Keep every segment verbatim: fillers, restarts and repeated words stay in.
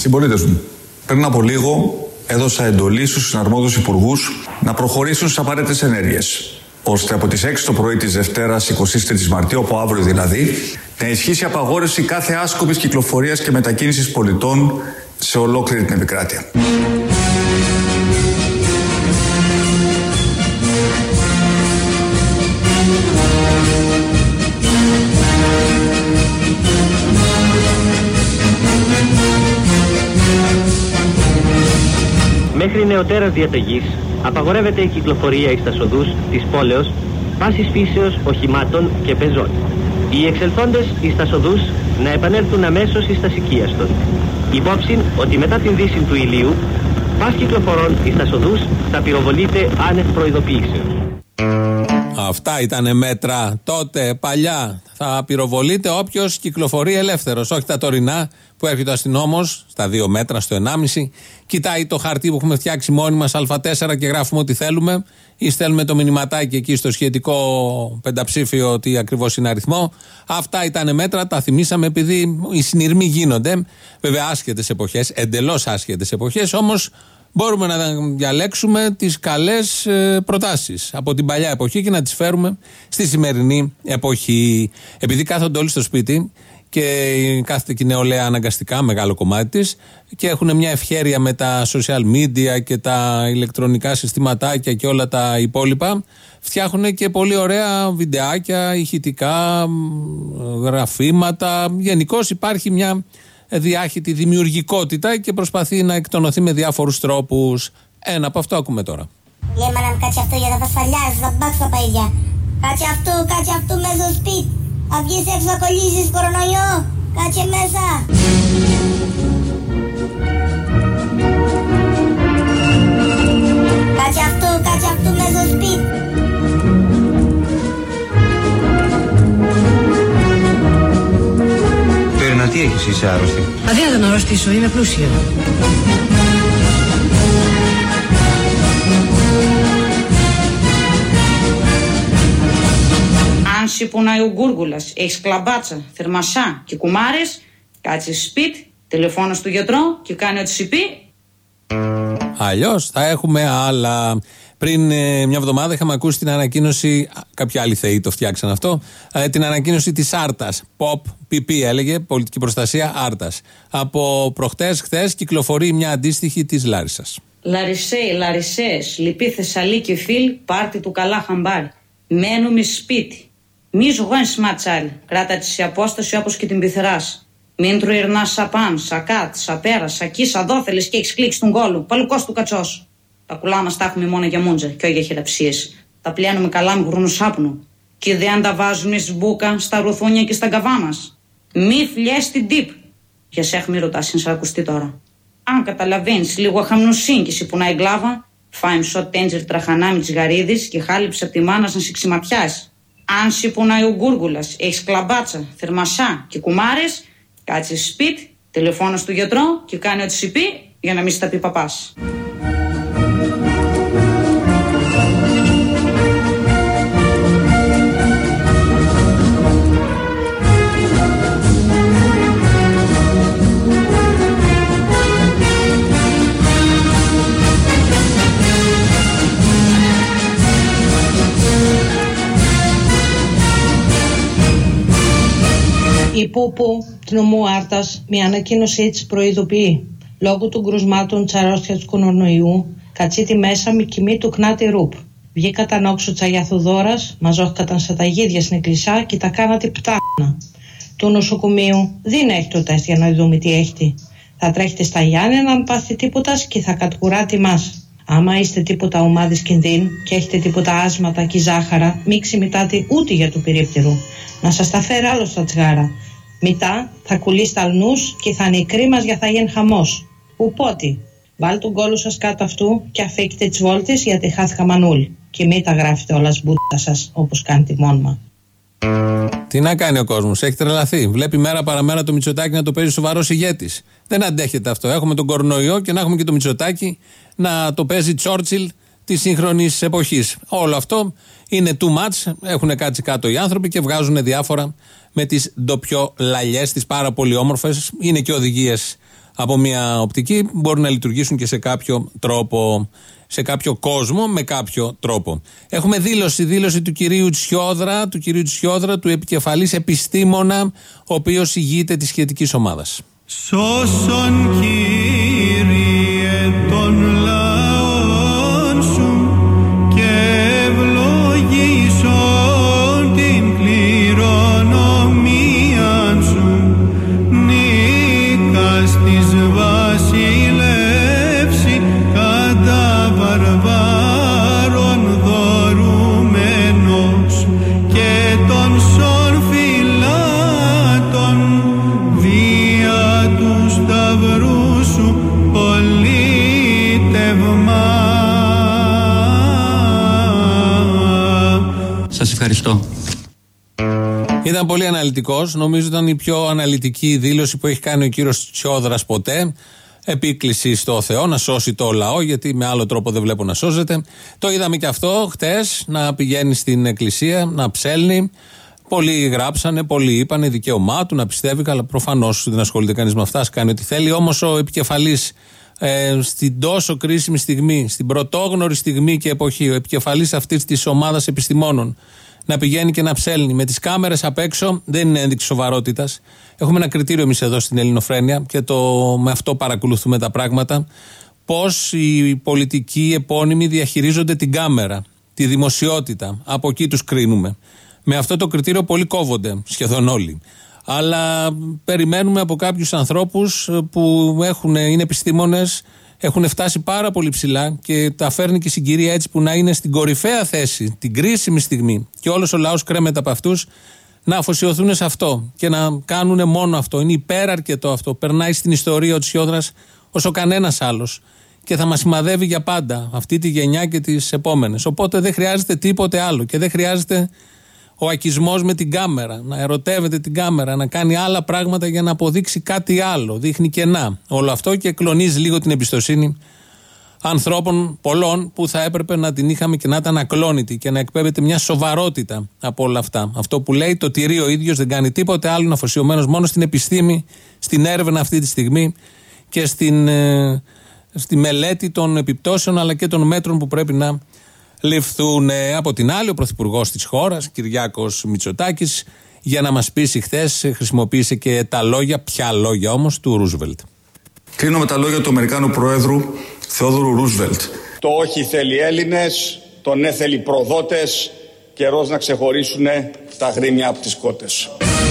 Συμπολίτες μου, πριν από λίγο έδωσα εντολή στους συναρμόδιους υπουργούς να προχωρήσουν στις απαραίτητες ενέργειες, ώστε από τις έξι το πρωί της Δευτέρας εικοστή τρίτη Μαρτίου, από αύριο δηλαδή, να ισχύσει απαγόρευση κάθε άσκοπης κυκλοφορίας και μετακίνησης πολιτών σε ολόκληρη την επικράτεια. Μέχρι νεωτέρας διαταγής απαγορεύεται η κυκλοφορία εις τας οδούς της πόλεως πάσης φύσεως οχημάτων και πεζών. Οι εξελθόντες εις τας οδούς να επανέλθουν αμέσως εις τας οικίαστον. Υπόψη ότι μετά την δύση του ηλίου, πας κυκλοφορών εις τας οδούς θα πυροβολείται άνευ προειδοποιήσεως. Αυτά ήτανε μέτρα τότε, παλιά. Θα πυροβολείται όποιος κυκλοφορεί ελεύθερος. Όχι τα τωρινά που έρχεται ο αστυνόμος στα δύο μέτρα, στο ενάμιση, κοιτάει το χαρτί που έχουμε φτιάξει μόνοι μας Α τέσσερα και γράφουμε ό,τι θέλουμε, ή στέλνουμε το μηνυματάκι εκεί στο σχετικό πενταψήφιο, ότι ακριβώς είναι αριθμό. Αυτά ήτανε μέτρα, τα θυμήσαμε επειδή οι συνειρμοί γίνονται. Βέβαια, άσχετες εποχές, εντελώς άσχετες εποχές, όμως. Μπορούμε να διαλέξουμε τις καλές προτάσεις από την παλιά εποχή και να τις φέρουμε στη σημερινή εποχή. Επειδή κάθονται όλοι στο σπίτι και κάθεται και η νεολαία αναγκαστικά, μεγάλο κομμάτι της, και έχουν μια ευχέρεια με τα social media και τα ηλεκτρονικά συστηματάκια και όλα τα υπόλοιπα, φτιάχνουν και πολύ ωραία βιντεάκια, ηχητικά, γραφήματα. Γενικώς υπάρχει μια διάχυτη δημιουργικότητα και προσπαθεί να εκτονωθεί με διάφορους τρόπους. Ένα από αυτό ακούμε τώρα. Λέμε να κάτσει αυτό για να τα σφαλιάζει, θα μπάξει τα παιδιά. Κάτσε αυτό, κάτσε αυτό μέσα στο σπίτι. Θα βγεις έξω να κολλήσεις κορονοϊό. Κάτσε μέσα. Κάτσε αυτό, κάτσε αυτό μέσα στο σπίτι. Τι έχεις, είσαι άρρωστη? Αδύνατο να αρρωστήσω, είμαι πλούσια. Αν σε πονάει ο γκούργουλας, έχεις κλαμπάτσα, θερμασά και κουμάρες, κάτσε σπίτι, τηλεφώνα του γιατρό και κάνει ό,τι σου πει. Αλλιώς θα έχουμε άλλα. Πριν ε, μια εβδομάδα είχαμε ακούσει την ανακοίνωση, κάποιοι άλλοι θεοί το φτιάξαν αυτό, ε, την ανακοίνωση της Άρτας. Ποπ, πι πι έλεγε, πολιτική προστασία Άρτας. Από προχτές, χθες κυκλοφορεί μια αντίστοιχη της Λάρισσας. Λαρισαίοι, Λαρισαίες, λυπή Θεσσαλίκη φίλ, πάρτι του καλά χαμπάρι. Μένουμε σπίτι. Μη ζωγόνεις ματσάλι, κράτα τη σε απόσταση όπως και την πειθεράς. Μην τρουερνάς σαπάν, σακάτ, σαπέρα, σακί, σαδόθελες και έχεις κλείξει τον κόλο, παλουκός του κατσός. Τα κουλά μας τα έχουμε μόνο για μούντζα και όχι για χειραψίες. Τα πλένουμε καλά με γρούνου σάπνου. Και δεν τα βάζουμε σμπούκα στα ρουθούνια και στα καβά μας. Μη φλιές την τύπ. Για σέχ μη ρωτάς, είναι σαν ακουστεί τώρα. Αν καταλαβαίνεις λίγο χαμνοσύγκηση που να εγκλάβα, φάει μισό τέντζερ τραχανά με τις γαρίδες και χάλιψε από τη μάνα να σε ξηματιάσει. Αν σε πονάει ο γκούργουλας, έχεις κλαμπάτσα, θερμασά και κουμάρες, κάτσε σπίτι, τηλεφώνα στο γιατρό και κάνει ό,τι σου πει για να μην στα πει παπάς. Η Πούπου του νομού Άρτας με ανακοίνωσή της προειδοποιεί λόγω των κρουσμάτων της αρρώστιας του κορονοϊού κατσίτη μέσα με κοιμή του κνάτη ρουπ. Βγήκαταν όξο τσαγιαθουδόρας, μαζόχκαταν στα ταγίδια στην εκκλησιά και τα κάνατε πτάχνα. Του νοσοκομείου δεν έχει το τεστ για να δούμε τι έχετε. Θα τρέχετε στα Γιάννενα αν πάθετε τίποτα και θα κατκουράτε μας. Άμα είστε τίποτα ομάδες κινδύνου και έχετε τίποτα άσματα και ζάχαρα, μην ξημητάτε ούτε για το περίπτερο. Να σας τα φέρει άλλο στα τσιγάρα. Μετά θα κουλήσει τα αλνούς και θα είναι η κρίμα για θα γίνει χαμός. Οπότε, βάλτε τον κόλο σας κάτω αυτού και αφήκετε τις βόλτες γιατί χάθηκα μανούλη. Και μην τα γράφετε όλα σμπούτα σας όπως κάνετε μόνιμα. Τι να κάνει ο κόσμος, έχει τρελαθεί. Βλέπει μέρα παραμέρα το Μητσοτάκη να το παίζει σοβαρός ηγέτης. Δεν αντέχεται αυτό. Έχουμε τον κορονοϊό και να έχουμε και το Μητσοτάκη να το παίζει Τσόρτσιλ της σύγχρονης εποχής. Όλο αυτό είναι too much. Έχουν κάτσει κάτω οι άνθρωποι και βγάζουν διάφορα με τις ντοπιολαλιές, τις πάρα πολύ όμορφες. Είναι και οδηγίες από μια οπτική, μπορούν να λειτουργήσουν και σε κάποιο τρόπο, σε κάποιο κόσμο, με κάποιο τρόπο. Έχουμε δήλωση, δήλωση του κυρίου Τσιόδρα, του κυρίου Τσιόδρα, του επικεφαλής επιστήμονα, ο οποίος ηγείται της σχετικής ομάδας. Σώσον, Κύριε, των λαών σου και ευλογήσον την κληρονομία σου, νίκας της βασιλεύση κατά βαρβάρων δωρουμένος και των σων φυλάτων βία του σταυρού σου πολίτευμα. Σας ευχαριστώ. Ήταν πολύ αναλυτικός. Νομίζω ήταν η πιο αναλυτική δήλωση που έχει κάνει ο κύριος Τσιόδρας ποτέ. Επίκληση στο Θεό να σώσει το λαό, γιατί με άλλο τρόπο δεν βλέπω να σώζεται. Το είδαμε και αυτό χτες, να πηγαίνει στην εκκλησία, να ψέλνει. Πολλοί γράψανε, πολλοί είπανε δικαίωμά του να πιστεύει, αλλά προφανώς δεν ασχολείται κανείς με αυτά, ας κάνει ό,τι θέλει. Όμως ο επικεφαλής ε, στην τόσο κρίσιμη στιγμή, στην πρωτόγνωρη στιγμή και εποχή, ο επικεφαλής αυτής της ομάδας επιστημόνων, να πηγαίνει και να ψέλνει με τις κάμερες απ' έξω, δεν είναι ένδειξη σοβαρότητας. Έχουμε ένα κριτήριο εμείς εδώ στην Ελληνοφρένεια και το, με αυτό παρακολουθούμε τα πράγματα. Πώς οι πολιτικοί επώνυμοι διαχειρίζονται την κάμερα, τη δημοσιότητα. Από εκεί τους κρίνουμε. Με αυτό το κριτήριο πολλοί κόβονται, σχεδόν όλοι. Αλλά περιμένουμε από κάποιους ανθρώπους που έχουν, είναι επιστήμονες, έχουν φτάσει πάρα πολύ ψηλά και τα φέρνει και η συγκυρία έτσι που να είναι στην κορυφαία θέση, την κρίσιμη στιγμή, και όλος ο λαός κρέμεται από αυτούς, να αφοσιωθούν σε αυτό και να κάνουν μόνο αυτό. Είναι υπεραρκετό αυτό. Περνάει στην ιστορία ο Τσιόδρας όσο κανένας άλλος και θα μας σημαδεύει για πάντα αυτή τη γενιά και τις επόμενες. Οπότε δεν χρειάζεται τίποτε άλλο και δεν χρειάζεται ο ακισμός με την κάμερα, να ερωτεύεται την κάμερα, να κάνει άλλα πράγματα για να αποδείξει κάτι άλλο. Δείχνει κενά όλο αυτό και κλονίζει λίγο την εμπιστοσύνη ανθρώπων πολλών που θα έπρεπε να την είχαμε και να ήταν ακλόνητη και να εκπέμπεται μια σοβαρότητα από όλα αυτά. Αυτό που λέει το τηρεί ο ίδιος, δεν κάνει τίποτε άλλο, είναι αφοσιωμένος μόνο στην επιστήμη, στην έρευνα αυτή τη στιγμή και στην, ε, στη μελέτη των επιπτώσεων αλλά και των μέτρων που πρέπει να ληφθούν. Από την άλλη, ο πρωθυπουργός της χώρας, Κυριάκος Μητσοτάκης, για να μας πείσει χθες, χρησιμοποίησε και τα λόγια, ποια λόγια όμως, του Ρούσβελτ. Κλείνω με τα λόγια του Αμερικάνου Προέδρου Θεόδωρου Ρούσβελτ. Το όχι θέλει Έλληνες, το ναι θέλει προδότες, καιρός να ξεχωρίσουν τα γρήμια από τις κότες.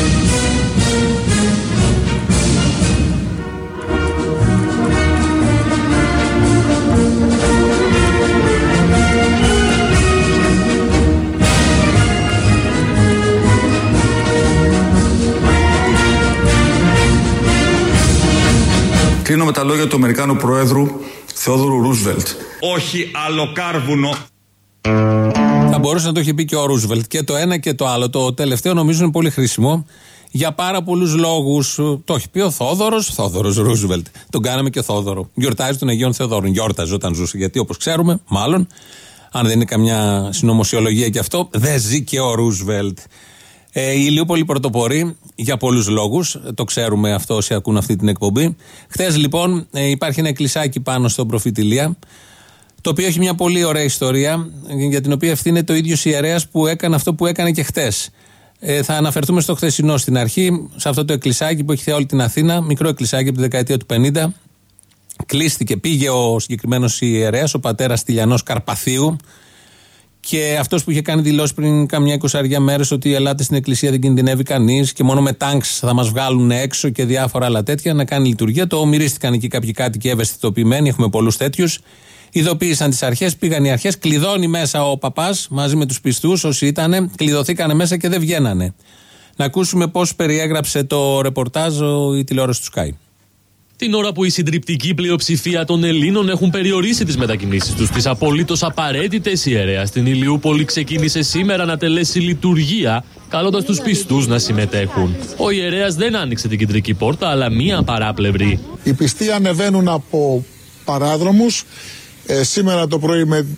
Κλείνω με τα λόγια του Αμερικάνου Προέδρου Θεόδωρου Ρούσβελτ. Όχι άλλο κάρβουνο. Θα μπορούσε να το έχει πει και ο Ρούσβελτ. Και το ένα και το άλλο. Το τελευταίο νομίζω είναι πολύ χρήσιμο για πάρα πολλούς λόγους. Το έχει πει ο Θόδωρος, Θόδωρος Ρούσβελτ. Τον κάναμε και Θόδωρο. Γιορτάζει τον Αγίον Θεοδόρων. Γιόρταζε όταν ζούσε. Γιατί όπως ξέρουμε, μάλλον, αν δεν είναι καμιά συνωμοσιολογία και αυτό, δεν ζει και ο Ρούσβελτ. Ε, η Ηλιούπολη πρωτοπορεί για πολλούς λόγους. Το ξέρουμε αυτό όσοι ακούν αυτή την εκπομπή. Χθες λοιπόν ε, υπάρχει ένα εκκλησάκι πάνω στον Προφήτη Ηλία, το οποίο έχει μια πολύ ωραία ιστορία, για την οποία ευθύνεται ο ίδιος ιερέας που έκανε αυτό που έκανε και χθες. Ε, θα αναφερθούμε στο χθεσινό στην αρχή, σε αυτό το εκκλησάκι που έχει θέα όλη την Αθήνα, μικρό εκκλησάκι από τη δεκαετία του πενήντα. Κλείστηκε, πήγε ο συγκεκριμένος ιερέας, ο πατέρας Τηλιανός Καρπαθίου. Και αυτός που είχε κάνει δηλώσει πριν καμιά εικοσαριά μέρες ότι ελάτε στην εκκλησία δεν κινδυνεύει κανείς και μόνο με τάγκς θα μας βγάλουν έξω και διάφορα άλλα τέτοια, να κάνει λειτουργία. Το μυρίστηκαν εκεί κάποιοι κάτοικοι ευαισθητοποιημένοι, έχουμε πολλούς τέτοιους. Ειδοποίησαν τις αρχές, πήγαν οι αρχές, κλειδώνει μέσα ο παπάς μαζί με τους πιστούς όσοι ήτανε, κλειδωθήκανε μέσα και δεν βγαίνανε. Να ακούσουμε πώς περιέγραψε το ρεπορτάζ η τηλεόραση του Sky. Την ώρα που η συντριπτική πλειοψηφία των Ελλήνων έχουν περιορίσει τις μετακινήσεις τους στις απολύτως απαραίτητες, η ιερέα στην Ηλιούπολη ξεκίνησε σήμερα να τελέσει λειτουργία, καλώντας τους πιστούς να συμμετέχουν. Ο ιερέας δεν άνοιξε την κεντρική πόρτα, αλλά μία παράπλευρη. Οι πιστοί ανεβαίνουν από παράδρομους. Ε, σήμερα το πρωί με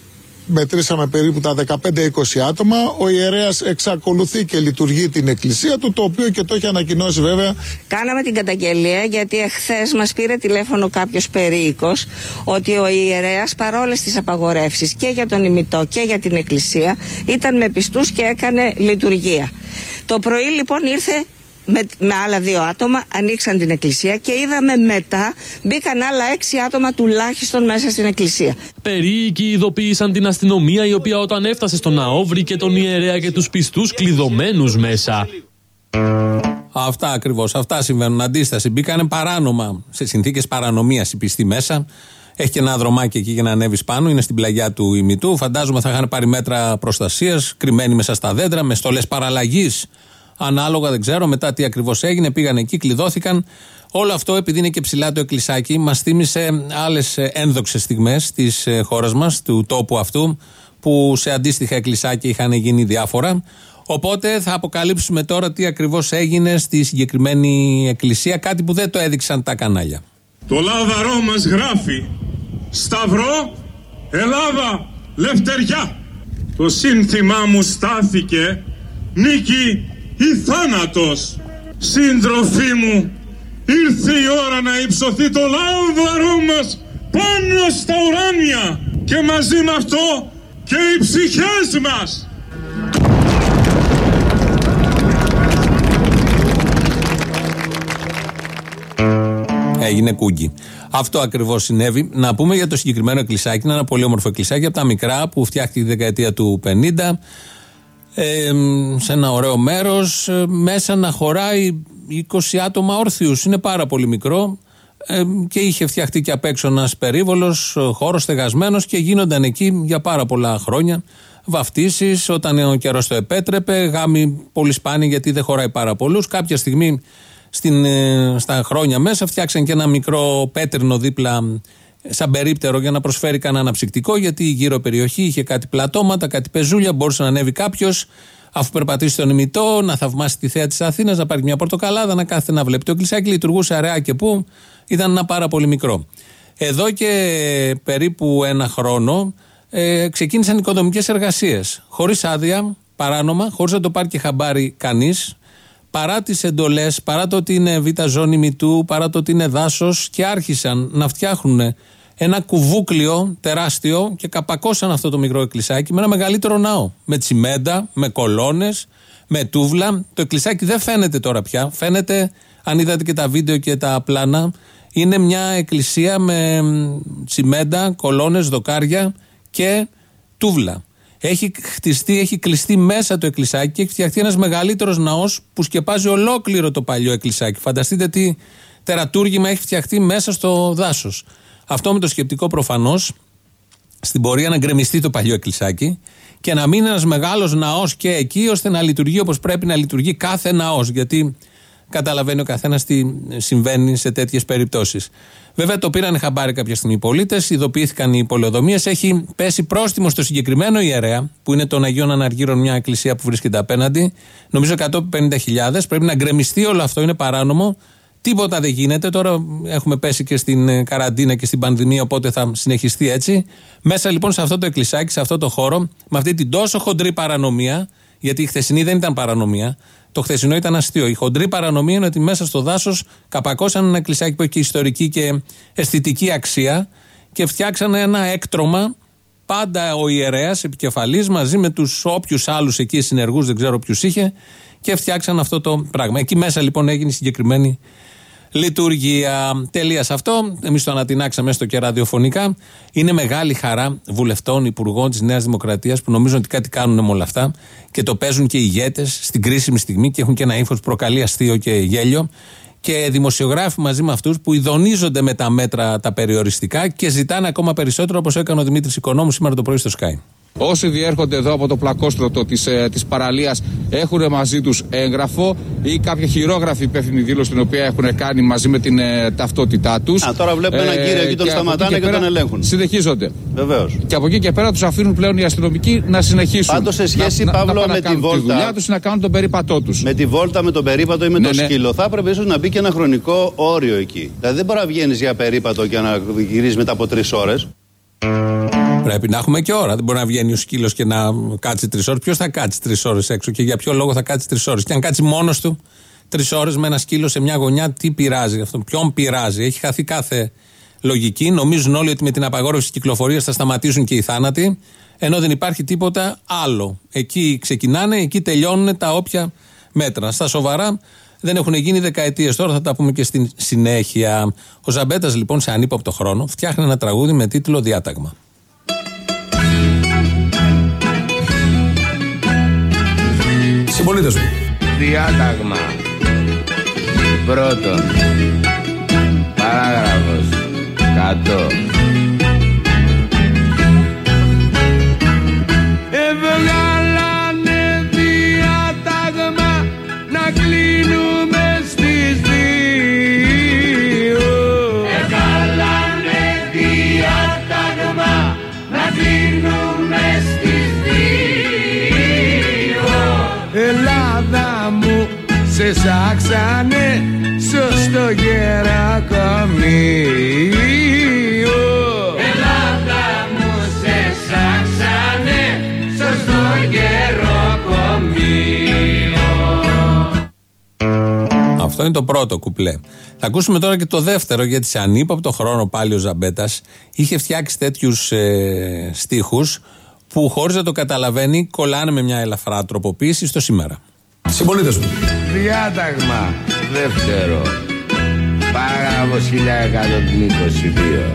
μετρήσαμε περίπου τα δεκαπέντε με είκοσι άτομα. Ο ιερέας εξακολουθεί και λειτουργεί την εκκλησία του, το οποίο και το έχει ανακοινώσει βέβαια. Κάναμε την καταγγελία γιατί εχθές μας πήρε τηλέφωνο κάποιος περίοικος ότι ο ιερέας παρόλες τις απαγορεύσεις και για τον ημιτό και για την εκκλησία ήταν με πιστούς και έκανε λειτουργία. Το πρωί λοιπόν ήρθε Με, με άλλα δύο άτομα, ανοίξαν την εκκλησία και είδαμε μετά μπήκαν άλλα έξι άτομα τουλάχιστον μέσα στην εκκλησία. Περίοικοι ειδοποίησαν την αστυνομία, η οποία όταν έφτασε στο ναό βρήκε τον ιερέα και τους πιστούς κλειδωμένους μέσα. Αυτά ακριβώς, αυτά συμβαίνουν. Αντίσταση, μπήκανε παράνομα, σε συνθήκες παρανομίας οι πιστοί μέσα. Έχει και ένα δρομάκι εκεί για να ανέβεις πάνω, είναι στην πλαγιά του ημιτού. Φαντάζομαι θα είχαν πάρει μέτρα προστασίας, κρυμμένοι μέσα στα δέντρα, με στολές παραλλαγής. Ανάλογα, δεν ξέρω μετά τι ακριβώς έγινε, πήγαν εκεί, κλειδώθηκαν. Όλο αυτό, επειδή είναι και ψηλά το εκκλησάκι, μας θύμισε άλλες ένδοξες στιγμές της χώρας μας, του τόπου αυτού, που σε αντίστοιχα εκκλησάκια είχαν γίνει διάφορα. Οπότε θα αποκαλύψουμε τώρα τι ακριβώς έγινε στη συγκεκριμένη εκκλησία, κάτι που δεν το έδειξαν τα κανάλια. Το λάβαρό μας γράφει «Σταυρό, Ελλάδα, λευτεριά». Το σύνθημά μου στάθηκε «Νίκη ή θάνατος». Σύντροφοί μου, ήρθε η ώρα να υψωθεί το λάβαρό μας πάνω στα ουράνια και μαζί με αυτό και οι ψυχές μας. Έγινε κούγκι. Αυτό ακριβώς συνέβη. Να πούμε για το συγκεκριμένο εκκλησάκι. Είναι ένα πολύ όμορφο εκκλησάκι από τα μικρά που φτιάχτηκε τη δεκαετία του πενήντα. Ε, σε ένα ωραίο μέρος. Ε, μέσα να χωράει είκοσι άτομα όρθιους. Είναι πάρα πολύ μικρό. Ε, και είχε φτιαχτεί και απ' έξω ένας περίβολος, χώρος στεγασμένος και γίνονταν εκεί για πάρα πολλά χρόνια βαφτίσεις όταν ο καιρός το επέτρεπε. Γάμοι πολύ σπάνιοι γιατί δεν χωράει πάρα πολλούς. Κάποια στιγμή στην, στα χρόνια μέσα φτιάξαν και ένα μικρό πέτρινο δίπλα σαν περίπτερο για να προσφέρει κανένα αναψυκτικό, γιατί η γύρω περιοχή είχε κάτι πλατώματα, κάτι πεζούλια, μπορούσε να ανέβει κάποιος αφού περπατήσει στον ημιτό, να θαυμάσει τη θέα της Αθήνας, να πάρει μια πορτοκαλάδα, να κάθεται να βλέπει. Το εκκλησάκι λειτουργούσε αραιά και πού, ήταν ένα πάρα πολύ μικρό. Εδώ και περίπου ένα χρόνο ε, ξεκίνησαν οικοδομικές εργασίες χωρίς άδεια, παράνομα, χωρίς να το πάρει και χαμπάρι κανείς. Παρά τις εντολές, παρά το ότι είναι β' ζώνη μητού, παρά το ότι είναι δάσος, και άρχισαν να φτιάχνουν ένα κουβούκλιο τεράστιο και καπακώσαν αυτό το μικρό εκκλησάκι με ένα μεγαλύτερο ναό. Με τσιμέντα, με κολόνες, με τούβλα. Το εκκλησάκι δεν φαίνεται τώρα πια. Φαίνεται, αν είδατε και τα βίντεο και τα πλάνα, είναι μια εκκλησία με τσιμέντα, κολόνες, δοκάρια και τούβλα. Έχει χτιστεί, έχει κλειστεί μέσα το εκκλησάκι και έχει φτιαχτεί ένας μεγαλύτερος ναός που σκεπάζει ολόκληρο το παλιό εκκλησάκι. Φανταστείτε τι τερατούργημα έχει φτιαχτεί μέσα στο δάσος. Αυτό με το σκεπτικό προφανώς στην πορεία να γκρεμιστεί το παλιό εκκλησάκι και να μείνει ένας μεγάλος ναός και εκεί, ώστε να λειτουργεί όπως πρέπει να λειτουργεί κάθε ναός. Γιατί καταλαβαίνει ο καθένας τι συμβαίνει σε τέτοιες περιπτώσεις. Βέβαια το πήραν χαμπάρι κάποια στιγμή οι πολίτες, ειδοποιήθηκαν οι πολεοδομίες, έχει πέσει πρόστιμο στο συγκεκριμένο ιερέα, που είναι των Αγίων Αναργύρων, μια εκκλησία που βρίσκεται απέναντι, νομίζω εκατόν πενήντα χιλιάδες. Πρέπει να γκρεμιστεί όλο αυτό, είναι παράνομο. Τίποτα δεν γίνεται. Τώρα έχουμε πέσει και στην καραντίνα και στην πανδημία, οπότε θα συνεχιστεί έτσι. Μέσα λοιπόν σε αυτό το εκκλησάκι, σε αυτό το χώρο, με αυτή την τόσο χοντρή παρανομία, γιατί η χθεσινή δεν ήταν παρανομία. Το χθεσινό ήταν αστείο. Η χοντρή παρανομία είναι ότι μέσα στο δάσος καπακώσαν ένα εκκλησάκι που έχει ιστορική και αισθητική αξία και φτιάξαν ένα έκτρωμα. Πάντα ο ιερέας επικεφαλής μαζί με τους όποιους άλλους εκεί συνεργούς, δεν ξέρω ποιους είχε, και φτιάξαν αυτό το πράγμα. Εκεί μέσα λοιπόν έγινε η συγκεκριμένη λειτουργία. Τελεία σε αυτό. Εμείς το ανατινάξαμε έστω και ραδιοφωνικά. Είναι μεγάλη χαρά βουλευτών, υπουργών της Νέας Δημοκρατίας που νομίζουν ότι κάτι κάνουν με όλα αυτά και το παίζουν και οι ηγέτες στην κρίσιμη στιγμή και έχουν και ένα ύφος που προκαλεί αστείο και γέλιο. Και δημοσιογράφοι μαζί με αυτούς που ειδονίζονται με τα μέτρα τα περιοριστικά και ζητάνε ακόμα περισσότερο, όπως έκανε ο Δημήτρης Οικονόμου σήμερα το πρωί στο Sky. Όσοι διέρχονται εδώ από το πλακόστρωτο της, ε, της παραλίας έχουν μαζί τους έγγραφο ή κάποια χειρόγραφη υπεύθυνη δήλωση την οποία έχουν κάνει μαζί με την ε, ταυτότητά τους. Α, τώρα βλέπουμε ε, έναν κύριο εκεί, τον σταματάνε και, και τον ελέγχουν. Συνεχίζονται. Βεβαίως. Και από εκεί και πέρα τους αφήνουν πλέον οι αστυνομικοί να συνεχίσουν. Πάντως σε σχέση, να, Παύλο, να, να με τη βόλτα. Τη δουλειά τους, να κάνουν τον περίπατό τους. Με τη βόλτα, με τον περίπατο ή με ναι, το ναι. σκύλο, θα έπρεπε ίσως να μπει και ένα χρονικό όριο εκεί. Δηλαδή δεν μπορεί να βγαίνεις για περίπατο και να γυρίζεις μετά από τρεις ώρες. Πρέπει να έχουμε και ώρα. Δεν μπορεί να βγαίνει ο σκύλος και να κάτσει τρεις ώρες. Ποιος θα κάτσει τρεις ώρες έξω και για ποιο λόγο θα κάτσει τρεις ώρες? Και αν κάτσει μόνος του τρεις ώρες με ένα σκύλο σε μια γωνιά, τι πειράζει αυτό? Ποιον πειράζει? Έχει χαθεί κάθε λογική. Νομίζουν όλοι ότι με την απαγόρευση της κυκλοφορίας θα σταματήσουν και οι θάνατοι, ενώ δεν υπάρχει τίποτα άλλο. Εκεί ξεκινάνε, εκεί τελειώνουν τα όποια μέτρα. Στα σοβαρά δεν έχουν γίνει δεκαετίες. Τώρα θα τα πούμε και στην συνέχεια. Ο Ζαμπέτας λοιπόν σε ανύποπτο χρόνο φτιάχνει ένα τραγούδι με τίτλο Διάταγμα. Συμπολίτες μου. Διάταγμα. Πρώτον, παράγραφος κάτω. Εβγάλανε διάταγμα να κλείνουμε στις δύο. Εβγάλανε διάταγμα να κλείνουμε στις δύο. Ελλάδα μου σε σάξανε σωστό γερακομείο. Ελλάδα μου σε σάξανε σωστό γεροκομείο. Αυτό είναι το πρώτο κουπλέ. Θα ακούσουμε τώρα και το δεύτερο, γιατί σε ανύποπτο χρόνο πάλι ο Ζαμπέτας είχε φτιάξει τέτοιους ε, στίχους που χωρίς να το καταλαβαίνει κολλάνε με μια ελαφρά τροποποίηση στο σήμερα. Συμπολίτες μου. Διάταγμα δεύτερο, παράγραφος χίλια εκατόν είκοσι δύο.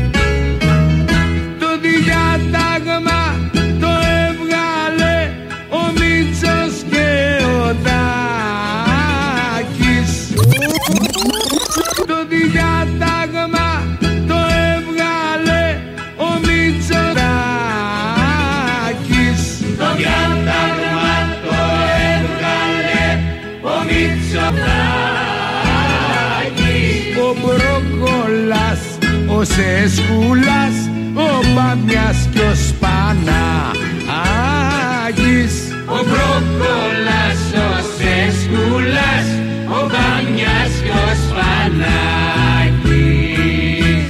Το διάταγμα το έβγαλε ο Μήτσος και ο Τάκης. Το διάταγμα το έβγαλε ο Μήτσος Τάκης. Το διάταγμα το έβγαλε ο Μήτσος Τάκης. Ο Μπρόκολας, ο Σεσκούλας, ο Μπάμιας και ο Σπανάκης. Ο Μπρόκολας, ο Σεσκούλας, ο Μπάμιας και ο Σπανάκης.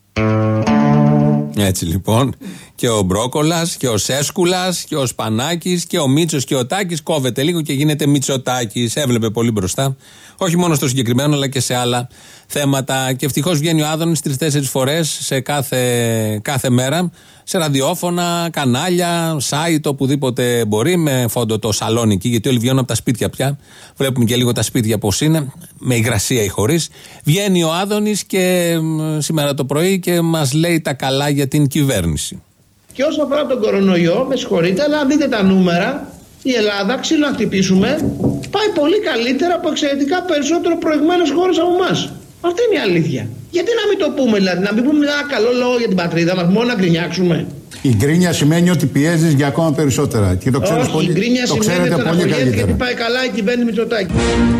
Έτσι λοιπόν, και ο Μπρόκολας και ο Σέσκουλας και ο Σπανάκης και ο Μίτσος και ο Τάκης κόβεται λίγο και γίνεται Μητσοτάκης. Έβλεπε πολύ μπροστά, όχι μόνο στο συγκεκριμένο αλλά και σε άλλα θέματα. Και ευτυχώς βγαίνει ο Άδωνης τρεις-τέσσερις φορές σε κάθε, κάθε μέρα, σε ραδιόφωνα, κανάλια, site, οπουδήποτε μπορεί, με φόντο το σαλόνι εκεί, γιατί όλοι βγαίνουν από τα σπίτια πια. Βλέπουμε και λίγο τα σπίτια πώς είναι, με υγρασία ή χωρίς. Βγαίνει ο Άδωνης και σήμερα το πρωί και μας λέει τα καλά για την κυβέρνηση. Και όσο αφορά τον κορονοϊό, με συγχωρείτε, αλλά αν δείτε τα νούμερα, η Ελλάδα, ξύλο να χτυπήσουμε, πάει πολύ καλύτερα από εξαιρετικά περισσότερο προηγμένες χώρες από εμάς. Αυτή είναι η αλήθεια. Γιατί να μην το πούμε, δηλαδή, να μην πούμε ένα καλό λόγο για την πατρίδα μας, μόνο να γκρινιάξουμε? Η γκρίνια σημαίνει ότι πιέζεις για ακόμα περισσότερα. Και το ξέρεις. Όχι, πολύ, η γκρίνια το σημαίνει ότι πολύ καλύτερα. Γιατί πάει καλά η κυβέρνηση Μητσοτάκη.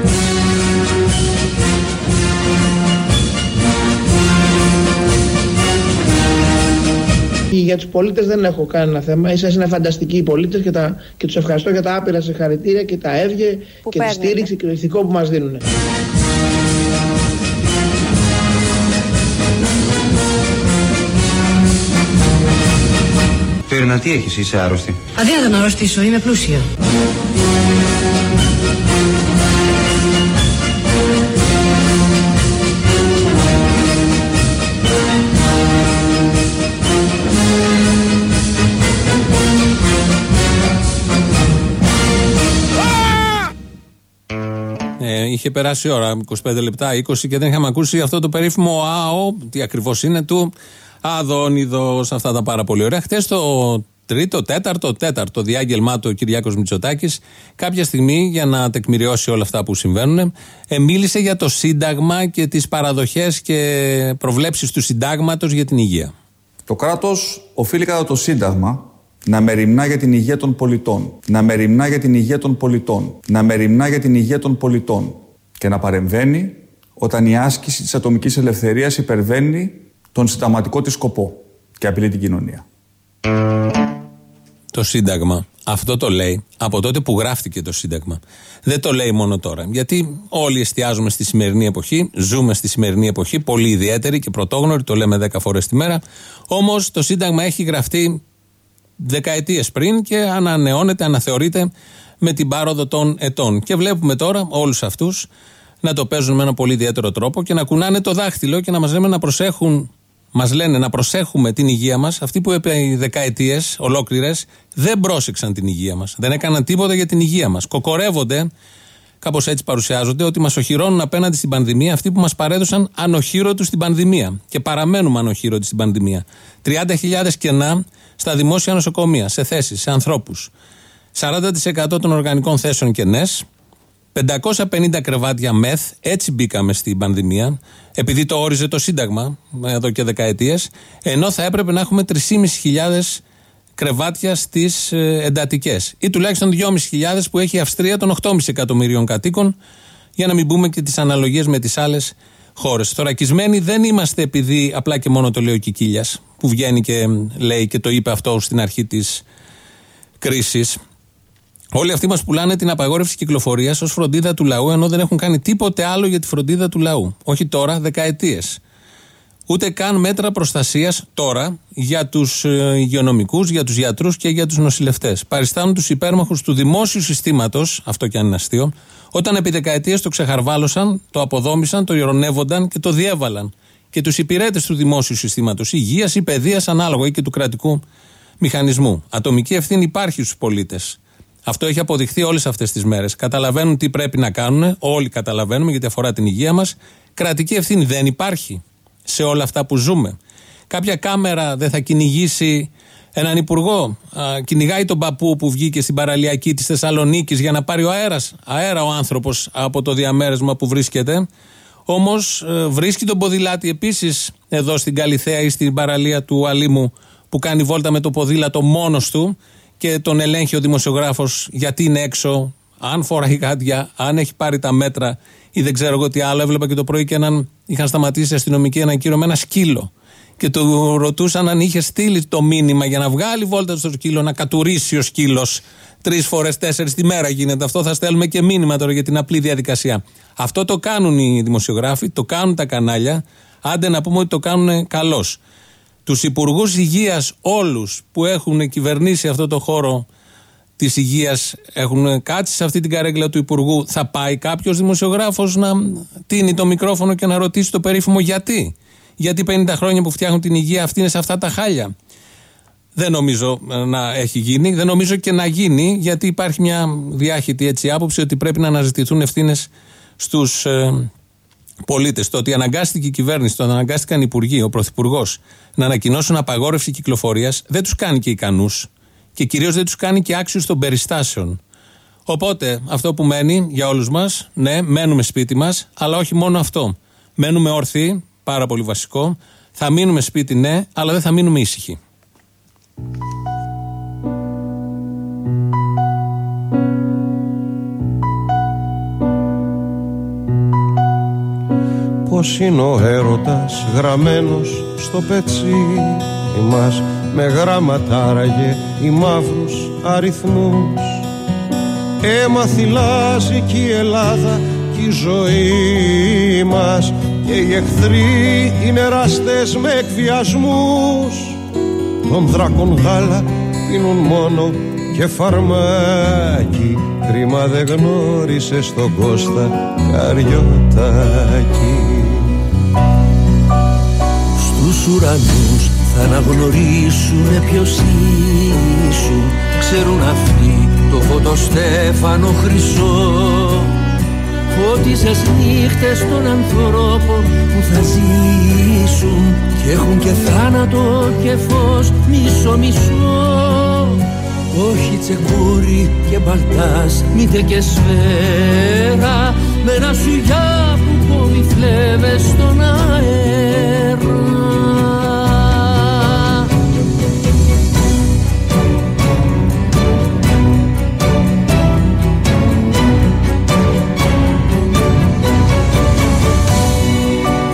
Για τους πολίτες δεν έχω κανένα θέμα. Ίσως είναι φανταστικοί οι πολίτες και, τα, και τους ευχαριστώ για τα άπειρα συγχαρητήρια και τα εύγε και τη στήριξη και το ηθικό που μας δίνουν. Φέρνα, τι έχεις, είσαι άρρωστη? Αδειάτα να αρρωστήσω, είμαι πλούσια. Είχε περάσει η ώρα, είκοσι πέντε λεπτά, είκοσι, και δεν είχαμε ακούσει αυτό το περίφημο ΑΟ, τι ακριβώς είναι, του Αδόνιδος, αυτά τα πάρα πολύ ωραία. Χτες το τρίτο, τέταρτο, τέταρτο διάγγελμά του ο Κυριάκος Μητσοτάκης, κάποια στιγμή για να τεκμηριώσει όλα αυτά που συμβαίνουν, ε, μίλησε για το Σύνταγμα και τις παραδοχές και προβλέψεις του Συντάγματος για την υγεία. Το κράτος οφείλει κατά το Σύνταγμα να μεριμνά για την υγεία των πολιτών, να μεριμνά για την υγεία των πολιτών, να μεριμνά για την υγεία των πολιτών και να παρεμβαίνει όταν η άσκηση της ατομικής ελευθερίας υπερβαίνει τον συνταγματικό της σκοπό και απειλεί την κοινωνία. το Σύνταγμα. Αυτό το λέει από τότε που γράφτηκε το Σύνταγμα. Δεν το λέει μόνο τώρα. Γιατί όλοι εστιάζουμε στη σημερινή εποχή, ζούμε στη σημερινή εποχή, πολύ ιδιαίτερη και πρωτόγνωρη, το λέμε δέκα φορές τη μέρα. Όμως το Σύνταγμα έχει γραφτεί δεκαετίες πριν και ανανεώνεται, αναθεωρείται με την πάροδο των ετών. Και βλέπουμε τώρα όλους αυτούς να το παίζουν με ένα πολύ ιδιαίτερο τρόπο και να κουνάνε το δάχτυλο και να μας λένε να προσέχουν. Μας λένε να προσέχουμε την υγεία μας. Αυτοί που επί δεκαετίες ολόκληρες δεν πρόσεξαν την υγεία μας. Δεν έκαναν τίποτα για την υγεία μας. Κοκορεύονται, κάπως έτσι παρουσιάζονται, ότι μας οχυρώνουν απέναντι στην πανδημία αυτοί που μας παρέδωσαν ανοχήρωτους στην πανδημία. Και παραμένουμε ανοχήρωτοι στην πανδημία. τριάντα χιλιάδες κενά στα δημόσια νοσοκομεία, σε θέσεις, σε ανθρώπους. σαράντα τοις εκατό των οργανικών θέσεων κενές. πεντακόσια πενήντα κρεβάτια μεθ, έτσι μπήκαμε στην πανδημία, επειδή το όριζε το Σύνταγμα εδώ και δεκαετίες, ενώ θα έπρεπε να έχουμε τρεις χιλιάδες πεντακόσια κρεβάτια στις εντατικές ή τουλάχιστον δυόμισι χιλιάδες που έχει η Αυστρία των οκτώ κόμμα πέντε εκατομμυρίων κατοίκων, για να μην πούμε και τις αναλογίες με τις άλλες χώρες. Θωρακισμένοι δεν είμαστε επειδή απλά και μόνο το λέει ο Κικίλιας, που βγαίνει και λέει και το είπε αυτό στην αρχή της κρίσης. Όλοι αυτοί μας πουλάνε την απαγόρευση κυκλοφορίας ως φροντίδα του λαού, ενώ δεν έχουν κάνει τίποτε άλλο για τη φροντίδα του λαού. Όχι τώρα, δεκαετίες. Ούτε καν μέτρα προστασίας τώρα για τους υγειονομικούς, για τους γιατρούς και για τους νοσηλευτές. Παριστάνουν τους υπέρμαχους του δημόσιου συστήματος, αυτό κι αν είναι αστείο, όταν επί δεκαετίες το ξεχαρβάλωσαν, το αποδόμησαν, το ειρωνεύονταν και το διέβαλαν. Και τους υπηρέτες του δημόσιου συστήματος υγείας ή παιδείας, ανάλογα, ή και του κρατικού μηχανισμού. Ατομική ευθύνη υπάρχει στους πολίτες. Αυτό έχει αποδειχθεί όλες αυτές τις μέρες. Καταλαβαίνουν τι πρέπει να κάνουν, όλοι καταλαβαίνουμε γιατί αφορά την υγεία μας. Κρατική ευθύνη δεν υπάρχει σε όλα αυτά που ζούμε. Κάποια κάμερα δεν θα κυνηγήσει έναν υπουργό. Α, κυνηγάει τον παππού που βγήκε στην παραλιακή της Θεσσαλονίκης για να πάρει ο αέρας. Αέρα ο άνθρωπος από το διαμέρισμα που βρίσκεται. Όμως ε, βρίσκει τον ποδηλάτη επίσης εδώ στην Καλιθέα ή στην παραλία του Αλήμου που κάνει βόλτα με το ποδήλατο μόνος του. Και τον ελέγχει ο δημοσιογράφος γιατί είναι έξω, αν φοράει γάντια, αν έχει πάρει τα μέτρα ή δεν ξέρω εγώ τι άλλο. Έβλεπα και το πρωί και έναν, είχαν σταματήσει αστυνομικοί έναν κύριο με ένα σκύλο. Και του ρωτούσαν αν είχε στείλει το μήνυμα για να βγάλει βόλτα στο σκύλο, να κατουρίσει ο σκύλος. Τρεις φορές, τέσσερις τη μέρα γίνεται αυτό. Θα στέλνουμε και μήνυμα τώρα για την απλή διαδικασία. Αυτό το κάνουν οι δημοσιογράφοι, το κάνουν τα κανάλια. Άντε να πούμε ότι το κάνουν καλώς. Τους υπουργούς υγείας όλους που έχουν κυβερνήσει αυτό το χώρο της υγείας, έχουν κάτσει σε αυτή την καρέγκλα του υπουργού, θα πάει κάποιος δημοσιογράφος να τίνει το μικρόφωνο και να ρωτήσει το περίφημο γιατί. Γιατί πενήντα χρόνια που φτιάχνουν την υγεία αυτή είναι σε αυτά τα χάλια. Δεν νομίζω να έχει γίνει, δεν νομίζω και να γίνει, γιατί υπάρχει μια διάχυτη έτσι άποψη ότι πρέπει να αναζητηθούν ευθύνες στους ε, πολίτες. Το ότι αναγκάστηκε η κυβέρνηση, το ότι αναγκάστηκαν οι υπουργοί, ο πρωθυπουργός να ανακοινώσουν απαγόρευση κυκλοφορίας, δεν τους κάνει και ικανούς και κυρίως δεν τους κάνει και άξιους των περιστάσεων. Οπότε αυτό που μένει για όλους μας, ναι, μένουμε σπίτι μας, αλλά όχι μόνο αυτό. Μένουμε όρθιοι, πάρα πολύ βασικό. Θα μείνουμε σπίτι, ναι, αλλά δεν θα μείνουμε ήσυχοι. Πως είναι ο έρωτας γραμμένος στο πετσί μας, με γράμματα άραγε οι μαύρους αριθμούς. Αίμα θυλάζει κι η Ελλάδα κι η ζωή μας, και οι εχθροί είναι εραστές με εκβιασμούς. Των δράκων γάλα πίνουν μόνο και φαρμάκι, κρίμα δεν γνώρισες τον Κώστα Καριωτάκη. Στους ουρανούς θα αναγνωρίσουνε ποιος ήσουν, ξέρουν αυτοί το φωτοστέφανο χρυσό. Φώτισες νύχτες των ανθρώπων που θα ζήσουν και έχουν και θάνατο και φως μισό μισό. Όχι τσεκούρι και μπαλτάς, μήτε και σφαίρα, με ένα σουγιά που κόβει φλέβες στον αέρα.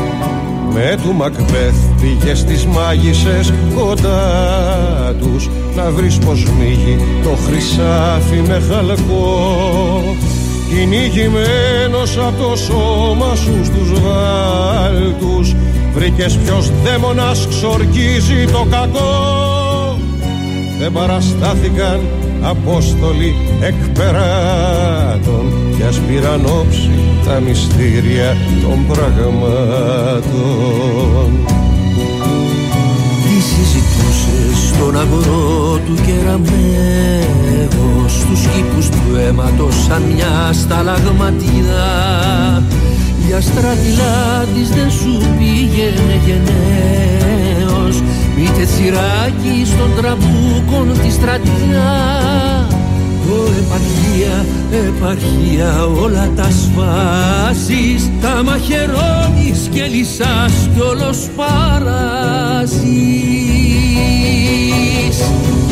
Με του Μακβέθ πήγε στις μάγισσες κοντά τους να βρεις πως μύγει το χρυσάφι με χαλκό. Κυνηγημένος από το σώμα σου στους βάλτους, βρήκες ποιος δαίμονας ξορκίζει το κακό. Δεν παραστάθηκαν απόστολοι εκπεράτων κι ας πήραν όψη τα μυστήρια των πραγμάτων. Τι συζητούσες στον αγορό του Κεραμέως, στους κήπους του αίματος σαν μια σταλαγματιά. Για στρατηλά της δεν σου πήγαινε γενναίος, μήτε τσιράκι στον τραμπούκον τη στρατιά. Ω επαρχία, επαρχία όλα τα σφάσεις, τα μαχαιρώνεις και λυσάς κι όλος παράζεις.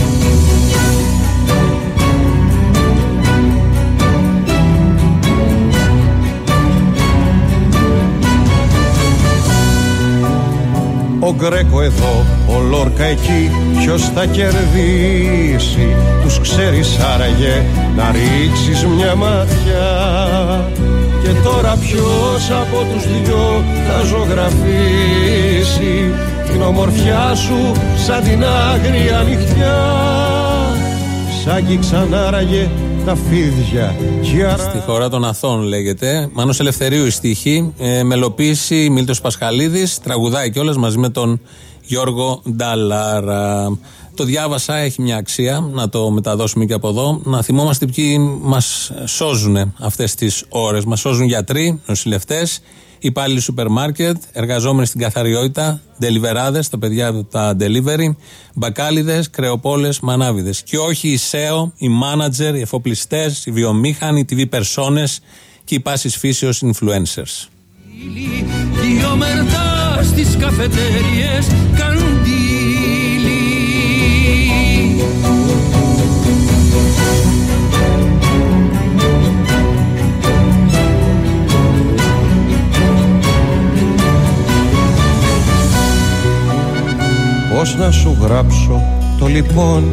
Ο Γκρέκο εδώ, ο Λόρκα εκεί, ποιος θα κερδίσει? Τους ξέρεις άραγε να ρίξεις μια ματιά. Και τώρα ποιος από τους δυο θα ζωγραφίσει την ομορφιά σου σαν την άγρια νυχτιά? Σ' άγγιξαν άραγε τα φίδια. Στη χώρα των Αθών λέγεται. Μάνος Ελευθερίου η στίχη, ε, μελοποίηση Μίλτος Πασχαλίδης, τραγουδάει κιόλας μαζί με τον Γιώργο Νταλάρα. Το διάβασα, έχει μια αξία να το μεταδώσουμε και από εδώ. Να θυμόμαστε ποιοι μας σώζουν αυτές τις ώρες. Μας σώζουν γιατροί, νοσηλευτές, υπάλληλοι σούπερ μάρκετ, εργαζόμενοι στην καθαριότητα, ντελιβεράδες, τα παιδιά τα delivery, μπακάλιδες, κρεοπόλες, μανάβιδες. Και όχι οι σέο, οι μάνατζερ, οι εφοπλιστές, οι βιομήχανοι, οι τι βι περσόνες και οι πάσης φύσεως influencers. Δυο μερτά στις καφετέριες καντήλι. Πώς να σου γράψω το λοιπόν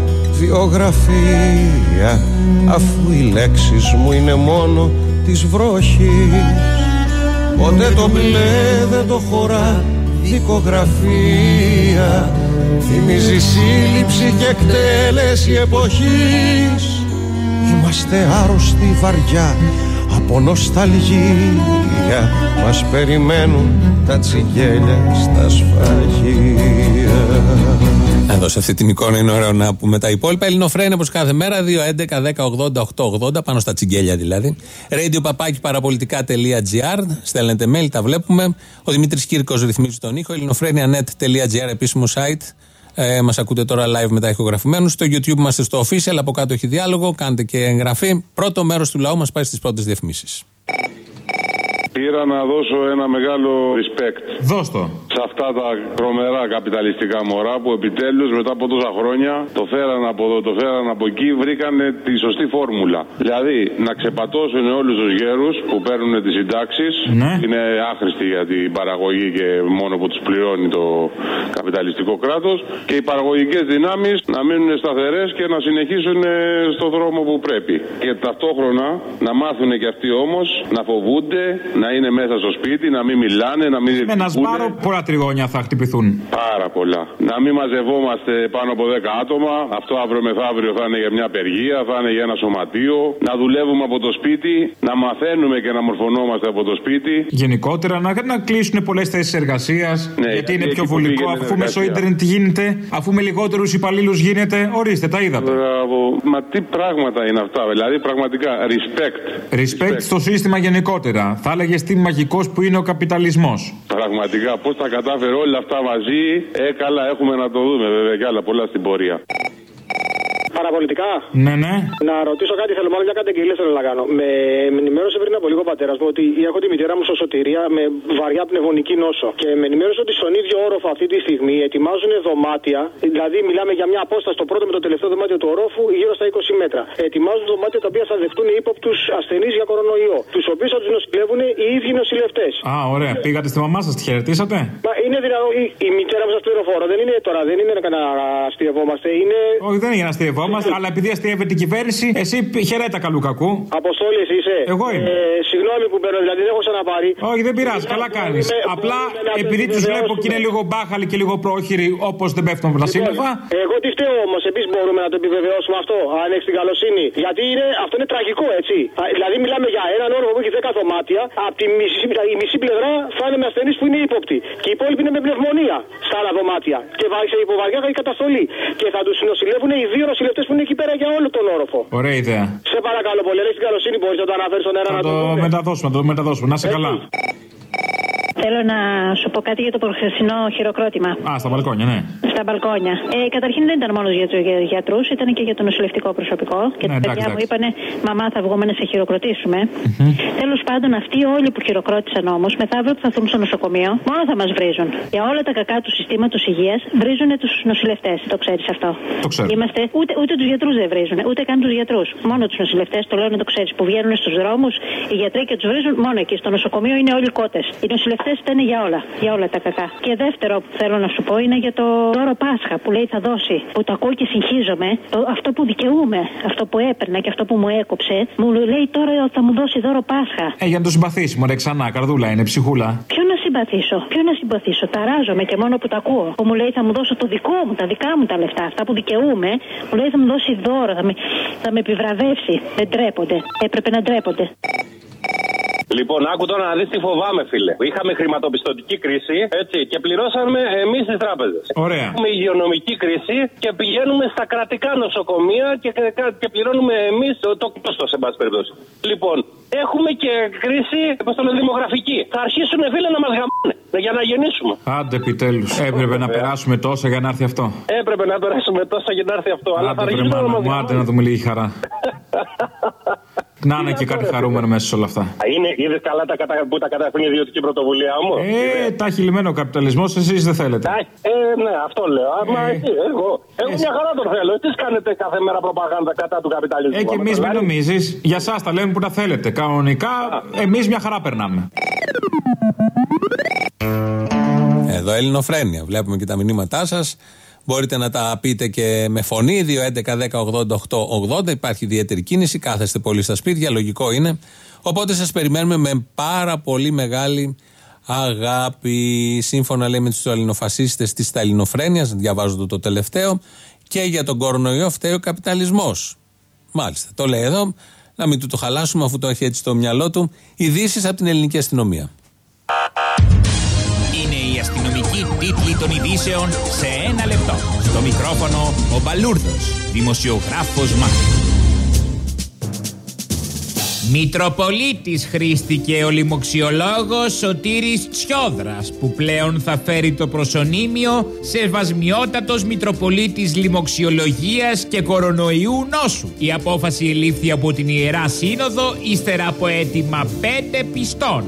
βιογραφία, αφού οι λέξεις μου είναι μόνο της βροχής. Ποτέ το μπλε δεν το χωρά δικογραφία, θυμίζει σύλληψη και εκτέλεση εποχής. Είμαστε άρρωστοι βαριά από νοσταλγία, μας περιμένουν τα τσιγέλια στα σφαγεία. Εδώ σε αυτή την εικόνα είναι ωραίο να πούμε τα υπόλοιπα. Ελληνοφρένια όπως κάθε μέρα, δύο έντεκα δέκα ογδόντα οκτώ ογδόντα, πάνω στα τσιγέλια δηλαδή. radio παπάκι παραπολιτικά τελεία τζι άρ, στέλνετε mail, τα βλέπουμε. Ο Δημήτρης Κύρκος ρυθμίζει τον ήχο. ελληνοφρένια τελεία νετ τελεία τζι άρ, επίσημο site. Ε, μας ακούτε τώρα live μετά ηχογραφημένους. Στο YouTube είμαστε στο official, από κάτω έχει διάλογο. Κάντε και εγγραφή. Πρώτο μέρος του λαού μας πάει στις πρώτες διαφημίσεις. Πήρα να δώσω ένα μεγάλο respect. Δώσ' το. Σε αυτά τα τρομερά καπιταλιστικά μωρά που επιτέλους μετά από τόσα χρόνια το φέραν από εδώ, το φέραν από εκεί, βρήκανε τη σωστή φόρμουλα. Δηλαδή να ξεπατώσουν όλους τους γέρους που παίρνουν τις συντάξεις. Ναι. Είναι άχρηστοι για την παραγωγή και μόνο που τους πληρώνει το καπιταλιστικό κράτος. Και οι παραγωγικές δυνάμεις να μείνουν σταθερές και να συνεχίσουν στο δρόμο που πρέπει. Και ταυτόχρονα να μάθουν και αυτοί όμως να φοβούνται, να είναι μέσα στο σπίτι, να μην μιλάνε, να μην. Με ένα σπάρο πολλά τριγώνια θα χτυπηθούν. Πάρα πολλά. Να μην μαζευόμαστε πάνω από δέκα άτομα. Αυτό αύριο μεθαύριο θα είναι για μια απεργία, θα είναι για ένα σωματείο. Να δουλεύουμε από το σπίτι, να μαθαίνουμε και να μορφωνόμαστε από το σπίτι. Γενικότερα να, να κλείσουν πολλές θέσεις εργασίας. Ναι, γιατί είναι πιο βολικό. Αφού μέσω ίντερνετ γίνεται, αφού με λιγότερους υπαλλήλους γίνεται. Ορίστε, τα είδατε. Μπράβο. Μα τι πράγματα είναι αυτά, δηλαδή πραγματικά. Respect. Respect, Respect. Στο σύστημα γενικότερα. Θα έλεγες τι μαγικός που είναι ο καπιταλισμός. Πραγματικά, πώς τα κατάφερε όλα αυτά μαζί. Ε, καλά, έχουμε να το δούμε βέβαια και άλλα πολλά στην πορεία. Παραπολιτικά. Ναι, ναι. Να ρωτήσω κάτι, θέλω μάλλον μια καταγγελία θέλω να κάνω. Με ενημέρωσε πριν από λίγο ο πατέρας μου ότι έχω τη μητέρα μου στο Σωτηρία με βαριά πνευμονική νόσο. Και με ενημέρωσε ότι στον ίδιο όροφο αυτή τη στιγμή ετοιμάζουν δωμάτια. Δηλαδή, μιλάμε για μια απόσταση το πρώτο με το τελευταίο δωμάτιο του ορόφου γύρω στα είκοσι μέτρα. Ετοιμάζουν δωμάτια τα οποία θα δεχτούν ύποπτους ασθενείς για κορονοϊό. Τους οποίους θα τους νοσηλεύουν οι ίδιοι νοσηλευτές. Α, ωραία. Πήγατε στη μαμά σας, τη χαιρετήσατε. Μα είναι δυνατόν. Η, η μητέρα που σας πληροφορώ δεν είναι τώρα, δεν είναι να αστειευόμαστε. Είναι... Όχι, δεν είναι να αστειευόμαστε, αλλά επειδή αστειεύεται η κυβέρνηση, εσύ χαιρέτα καλού κακού. Αποστόλη, εσύ είσαι. Εγώ είμαι. Ε, συγγνώμη που παίρνω, δηλαδή δεν έχω ξαναπάρει. Όχι, δεν πειράζει, καλά κάνεις. Απλά επειδή τους βλέπω και είναι λίγο μπάχαλοι και λίγο πρόχειροι, όπως δεν πέφτουν από τα σύντροφα. Εγώ τι φταίω όμως, επίσης μπορούμε να το επιβεβαιώσουμε αυτό, αν έχει την καλοσύνη. Γιατί είναι, αυτό είναι τραγικό, έτσι. Δηλαδή μιλάμε για έναν όροφο που έχει δέκα δωμάτια, από τη μισή, η μισή πλευρά θα είναι με ασθενείς που είναι ύποπτοι. Και οι υπόλοιποι είναι με πνευμονία στα άλλα δωμάτια. Και σε υποβαριά η καταστολή. Και θα τους νοσηλεύουν οι δύο νοσηλευτές που είναι εκεί πέρα για όλο τον όροφο. Ωραία ιδέα. Σε παρακαλώ πολύ, έχει την καλοσύνη, μπορείς να το αναφέρεις στον αέρα. Θα το μεταδώσουμε, το μεταδώσουμε. Να είσαι καλά. Θέλω να σου πω κάτι για το προχθεσινό χειροκρότημα. Α, στα μπαλκόνια, ναι. Στα μπαλκόνια. Ε, καταρχήν δεν ήταν μόνο για του γιατρούς, ήταν και για το νοσηλευτικό προσωπικό. Και ναι, τα παιδιά εντάξει, μου είπανε, μαμά, θα βγούμε να σε χειροκροτήσουμε. Mm-hmm. Τέλος πάντων, αυτοί όλοι που χειροκρότησαν όμως, μεθαύριο που θα έρθουν στο νοσοκομείο, μόνο θα μας βρίζουν. Για όλα τα κακά του συστήματος υγείας, βρίζουν τους νοσηλευτές. Το ξέρεις αυτό. Το ξέρω. Είμαστε, ούτε, ούτε τους γιατρούς δεν βρίζουν, ούτε καν τους γιατρούς. Μόνο τους νοσηλευτές, το λέω να το ξέρεις, που βγαίνουν στους δρόμους, οι γιατροί και τους βρίζουν μόνο εκεί. Στο νοσοκομείο είναι όλοι κότες. Οι νοσηλευτές ήταν για όλα, για όλα τα κακά. Και δεύτερο που θέλω να σου πω είναι για το δώρο Πάσχα που λέει θα δώσει. Που το ακούω και συγχύζομαι. Το, αυτό που δικαιούμαι, αυτό που έπαιρνα και αυτό που μου έκοψε, μου λέει τώρα θα μου δώσει δώρο Πάσχα. Ε, για να το συμπαθήσει, μωρέ, ξανά, καρδούλα είναι, ψυχούλα. Ποιο να συμπαθήσω, ποιο να συμπαθήσω. Ταράζομαι και μόνο που το ακούω. Που μου λέει θα μου δώσω το δικό μου, τα δικά μου τα λεφτά, αυτά που δικαιούμαι. Μου λέει θα μου δώσει δώρο, θα με, θα με επιβραβεύσει. Δεν ντρέπονται. Έπρεπε να ντρέπονται. Λοιπόν, άκου τώρα να δεις τι φοβάμαι, φίλε. Είχαμε χρηματοπιστωτική κρίση, έτσι, και πληρώσαμε εμείς τις τράπεζες. Ωραία. Έχουμε υγειονομική κρίση και πηγαίνουμε στα κρατικά νοσοκομεία και, και πληρώνουμε εμείς το, το κόστος, σε πάση περιπτώσει. Λοιπόν, έχουμε και κρίση, πώς το λένε, δημογραφική. Θα αρχίσουν, φίλε, να μας γαμάνε για να γεννήσουμε. Άντε, επιτέλους. Έπρεπε να περάσουμε τόσα για να έρθει αυτό. Έπρεπε να περάσουμε τόσα για να έρθει αυτό. Άντε, αλλά θα αρχίσουν να μας γαμάνε. Άντε, να δούμε λίγη χαρά. Να είναι και κάτι χαρούμενο μέσα σε όλα αυτά. Είναι, είδες καλά τα κατα... που τα καταφέρνει η ιδιωτική πρωτοβουλία όμως. Ε, τα έχει λυμμένο ο καπιταλισμός, εσείς δεν θέλετε. Ε, ναι, αυτό λέω. Ε, Μα εσύ, εγώ. Εγώ μια χαρά τον θέλω. Εσείς κάνετε κάθε μέρα προπαγάνδα κατά του καπιταλισμού. Ε, και εμείς μην νομίζεις. Για σας τα λέμε που τα θέλετε. Κανονικά, εμείς μια χαρά περνάμε. Εδώ Ελληνοφρένεια. Βλέπουμε και τα μηνύματά σας. Μπορείτε να τα πείτε και με φωνή. δύο έντεκα δέκα ογδόντα οκτώ ογδόντα. Υπάρχει ιδιαίτερη κίνηση. Κάθεστε πολύ στα σπίτια. Λογικό είναι. Οπότε σας περιμένουμε με πάρα πολύ μεγάλη αγάπη. Σύμφωνα, λέει, με τους ελληνοφασίστες της Ελληνοφρένειας, διαβάζω το, το τελευταίο, και για τον κορονοϊό φταίει ο καπιταλισμός. Μάλιστα. Το λέει εδώ. Να μην του το χαλάσουμε, αφού το έχει έτσι στο μυαλό του. Ειδήσεις από την ελληνική αστυνομία. Είναι η αστυνομική τίτλη των ειδήσεων σε ένα λεπτό. Στο μικρόφωνο ο Μπαλούρδος, δημοσιογράφος Μάρκος. Μητροπολίτης χρήστηκε ο λοιμοξιολόγος Σωτήρης Τσιόδρας, που πλέον θα φέρει το προσωνύμιο Σεβασμιότατος Μητροπολίτης Λοιμοξιολογίας και Κορονοϊού Νόσου. Η απόφαση ελήφθη από την Ιερά Σύνοδο ύστερα από αίτημα πέντε πιστών.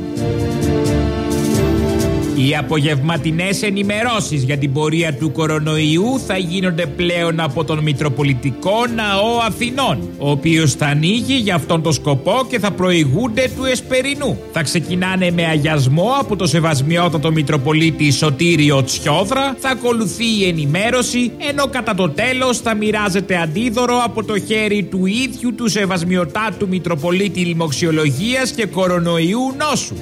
Οι απογευματινές ενημερώσεις για την πορεία του κορονοϊού θα γίνονται πλέον από τον Μητροπολιτικό Ναό Αθηνών, ο οποίος θα ανοίγει για αυτόν τον σκοπό και θα προηγούνται του Εσπερινού. Θα ξεκινάνε με αγιασμό από το Σεβασμιότατο Μητροπολίτη Σωτήριο Τσιόδρα, θα ακολουθεί η ενημέρωση, ενώ κατά το τέλος θα μοιράζεται αντίδωρο από το χέρι του ίδιου του Σεβασμιωτάτου Μητροπολίτη Λοιμοξιολογίας και Κορονοϊού Νόσου.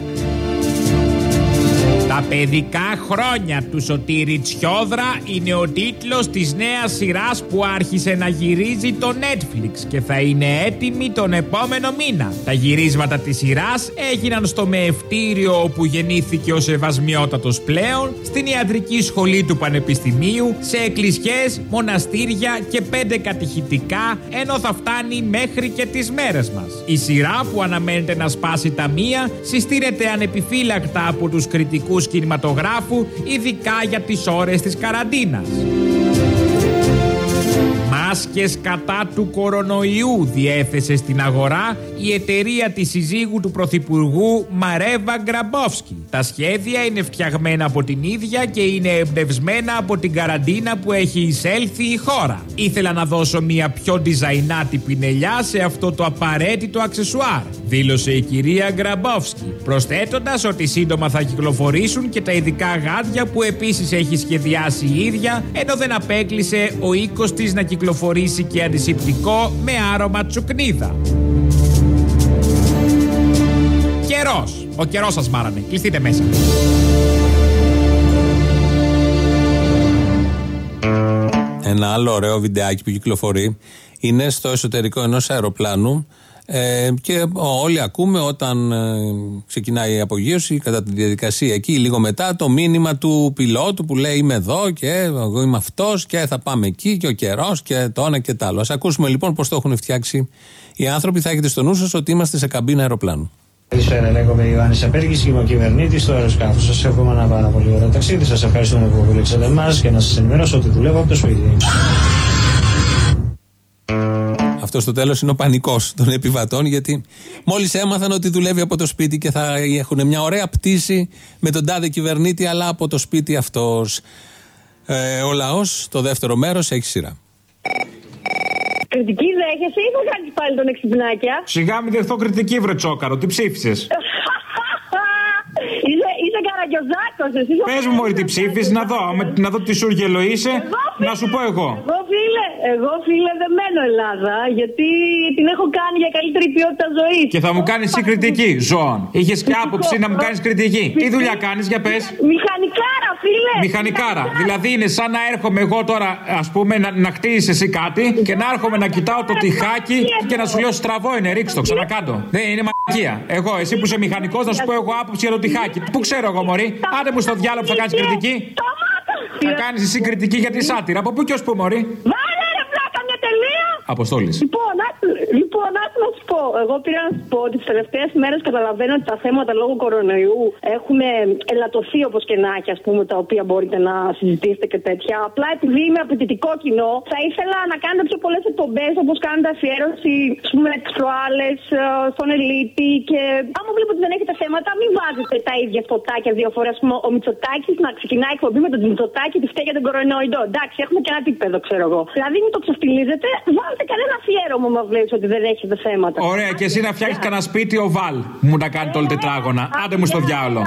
Τα παιδικά χρόνια του Σωτήρη Τσιόδρα είναι ο τίτλος της νέας σειράς που άρχισε να γυρίζει το Netflix και θα είναι έτοιμη τον επόμενο μήνα. Τα γυρίσματα της σειράς έγιναν στο Μεευτήριο, όπου γεννήθηκε ο Σεβασμιότατος πλέον, στην ιατρική σχολή του Πανεπιστημίου, σε εκκλησιές, μοναστήρια και πέντε κατηχητικά, ενώ θα φτάνει μέχρι και τις μέρες μας. Η σειρά, που αναμένεται να σπάσει τα μία, συστήνεται ανεπιφύλακτα από τους κριτικούς κινηματογράφου, ειδικά για τις ώρες της καραντίνας. Μάσκες κατά του κορονοϊού διέθεσε στην αγορά η εταιρεία της συζύγου του Πρωθυπουργού Μαρέβα Γκραμπόφσκι. Τα σχέδια είναι φτιαγμένα από την ίδια και είναι εμπνευσμένα από την καραντίνα που έχει εισέλθει η χώρα. Ήθελα να δώσω μια πιο ντιζαϊνάτη πινελιά σε αυτό το απαραίτητο αξεσουάρ. δήλωσε η κυρία Γκραμπόφσκι, προσθέτοντας ότι σύντομα θα κυκλοφορήσουν και τα ειδικά γάντια που επίσης έχει σχεδιάσει η ίδια, ενώ δεν απέκλεισε ο οίκος της να κυκλοφορήσει και αντισηπτικό με άρωμα τσουκνίδα. Καιρός. Ο καιρός σας μάρανε. Κλειστείτε μέσα. Ένα άλλο ωραίο βιντεάκι που κυκλοφορεί είναι στο εσωτερικό ενός αεροπλάνου ε, και όλοι ακούμε όταν ε, ξεκινάει η απογείωση κατά τη διαδικασία εκεί λίγο μετά το μήνυμα του πιλότου που λέει είμαι εδώ και εγώ είμαι αυτός και θα πάμε εκεί και ο καιρός και το ένα και το άλλο. Ας ακούσουμε λοιπόν πώς το έχουν φτιάξει οι άνθρωποι. Θα έχετε στο νου σας ότι είμαστε σε καμπίνα αεροπλάνου. Καλησπέρα, λέγομαι Ιωάννης Απέργης και είμαι ο κυβερνήτης του αεροσκάφους. Σας εύχομαι ένα πάρα πολύ ωραίο ταξίδι. Σας ευχαριστούμε που επιλέξατε εμάς και να σας ενημερώσω ότι δουλεύω από το σπίτι. Αυτό στο τέλος είναι ο πανικός των επιβατών, γιατί μόλις έμαθαν ότι δουλεύει από το σπίτι και θα έχουν μια ωραία πτήση με τον τάδε κυβερνήτη, αλλά από το σπίτι αυτός. Ε, ο λαός, το δεύτερο μέρος, έχει σειρά. Κριτική δέχεσαι ή θα κάνεις πάλι τον εξυπνάκια? Σιγά μην δεχθώ κριτική, βρε τσόκαρο, τι ψήφισες? Είσαι, είσαι καραγκιόζάκος εσύ. Πες μου μωρή τι ψήφισες, να δω, να δω τι σούργελο είσαι, να σου πω εγώ. Εγώ φίλε, εγώ φίλε δεν μένω Ελλάδα, γιατί την έχω κάνει για καλύτερη ποιότητα ζωής. Και θα μου κάνεις εσύ κριτική, ζώων. Είχες και άποψη να μου κάνεις κριτική. Τι δουλειά κάνεις, για πες? Μηχανικάρα φίλε. Μηχανικάρα, δηλαδή είναι σαν να έρχομαι εγώ τώρα, ας πούμε, να, να χτίσεις εσύ κάτι και να έρχομαι να κοιτάω το τυχάκι και να σου λέω στραβό είναι, ρίξ' το, ξανακάτω. Δεν είναι μαλακία. Εγώ, εσύ που είσαι μηχανικός, να σου πω εγώ άποψη για το τυχάκι. Πού ξέρω εγώ, μωρή, άντε μου στο διάλογο που θα κάνεις κριτική. Θα κάνεις εσύ κριτική για τη σάτυρα. Από πού και ως πού, μωρή? Βάλε ρε βλάκα μια τελεία. Αποστόλης. Λοιπόν, λοιπόν, άκου να σου πω. Εγώ πήρα να σου πω ότι τις τελευταίες μέρες καταλαβαίνω ότι τα θέματα λόγω κορονοϊού έχουν ελαττωθεί όπως και να έχει, ας πούμε, τα οποία μπορείτε να συζητήσετε και τέτοια. Απλά επειδή είμαι απαιτητικό κοινό, θα ήθελα να κάνετε πιο πολλές εκπομπές όπως κάνετε αφιέρωση, ας πούμε, τις προάλλες στον Ελίτη. Και άμα βλέπω ότι δεν έχετε θέματα, μην βάζετε τα ίδια φωτάκια δύο φορές. Ας πούμε, ο Μητσοτάκης να ξεκινάει εκπομπή με τον Μητσοτάκη τη φταίει για τον κορονοϊό. Εντάξει, έχουμε και ένα επίπεδο, ξέρω εγώ. Δηλαδή, μην το ξεφτιλίζετε, βάλτε κανένα αφιέρωμα μα βλέπει ότι δεν έχετε θέματα. Ωραία, και εσύ να φτιάξεις κανένα σπίτι ο Βαλ. Μου τα κάνει το όλο τετράγωνα. Άντε μου στο διάολο.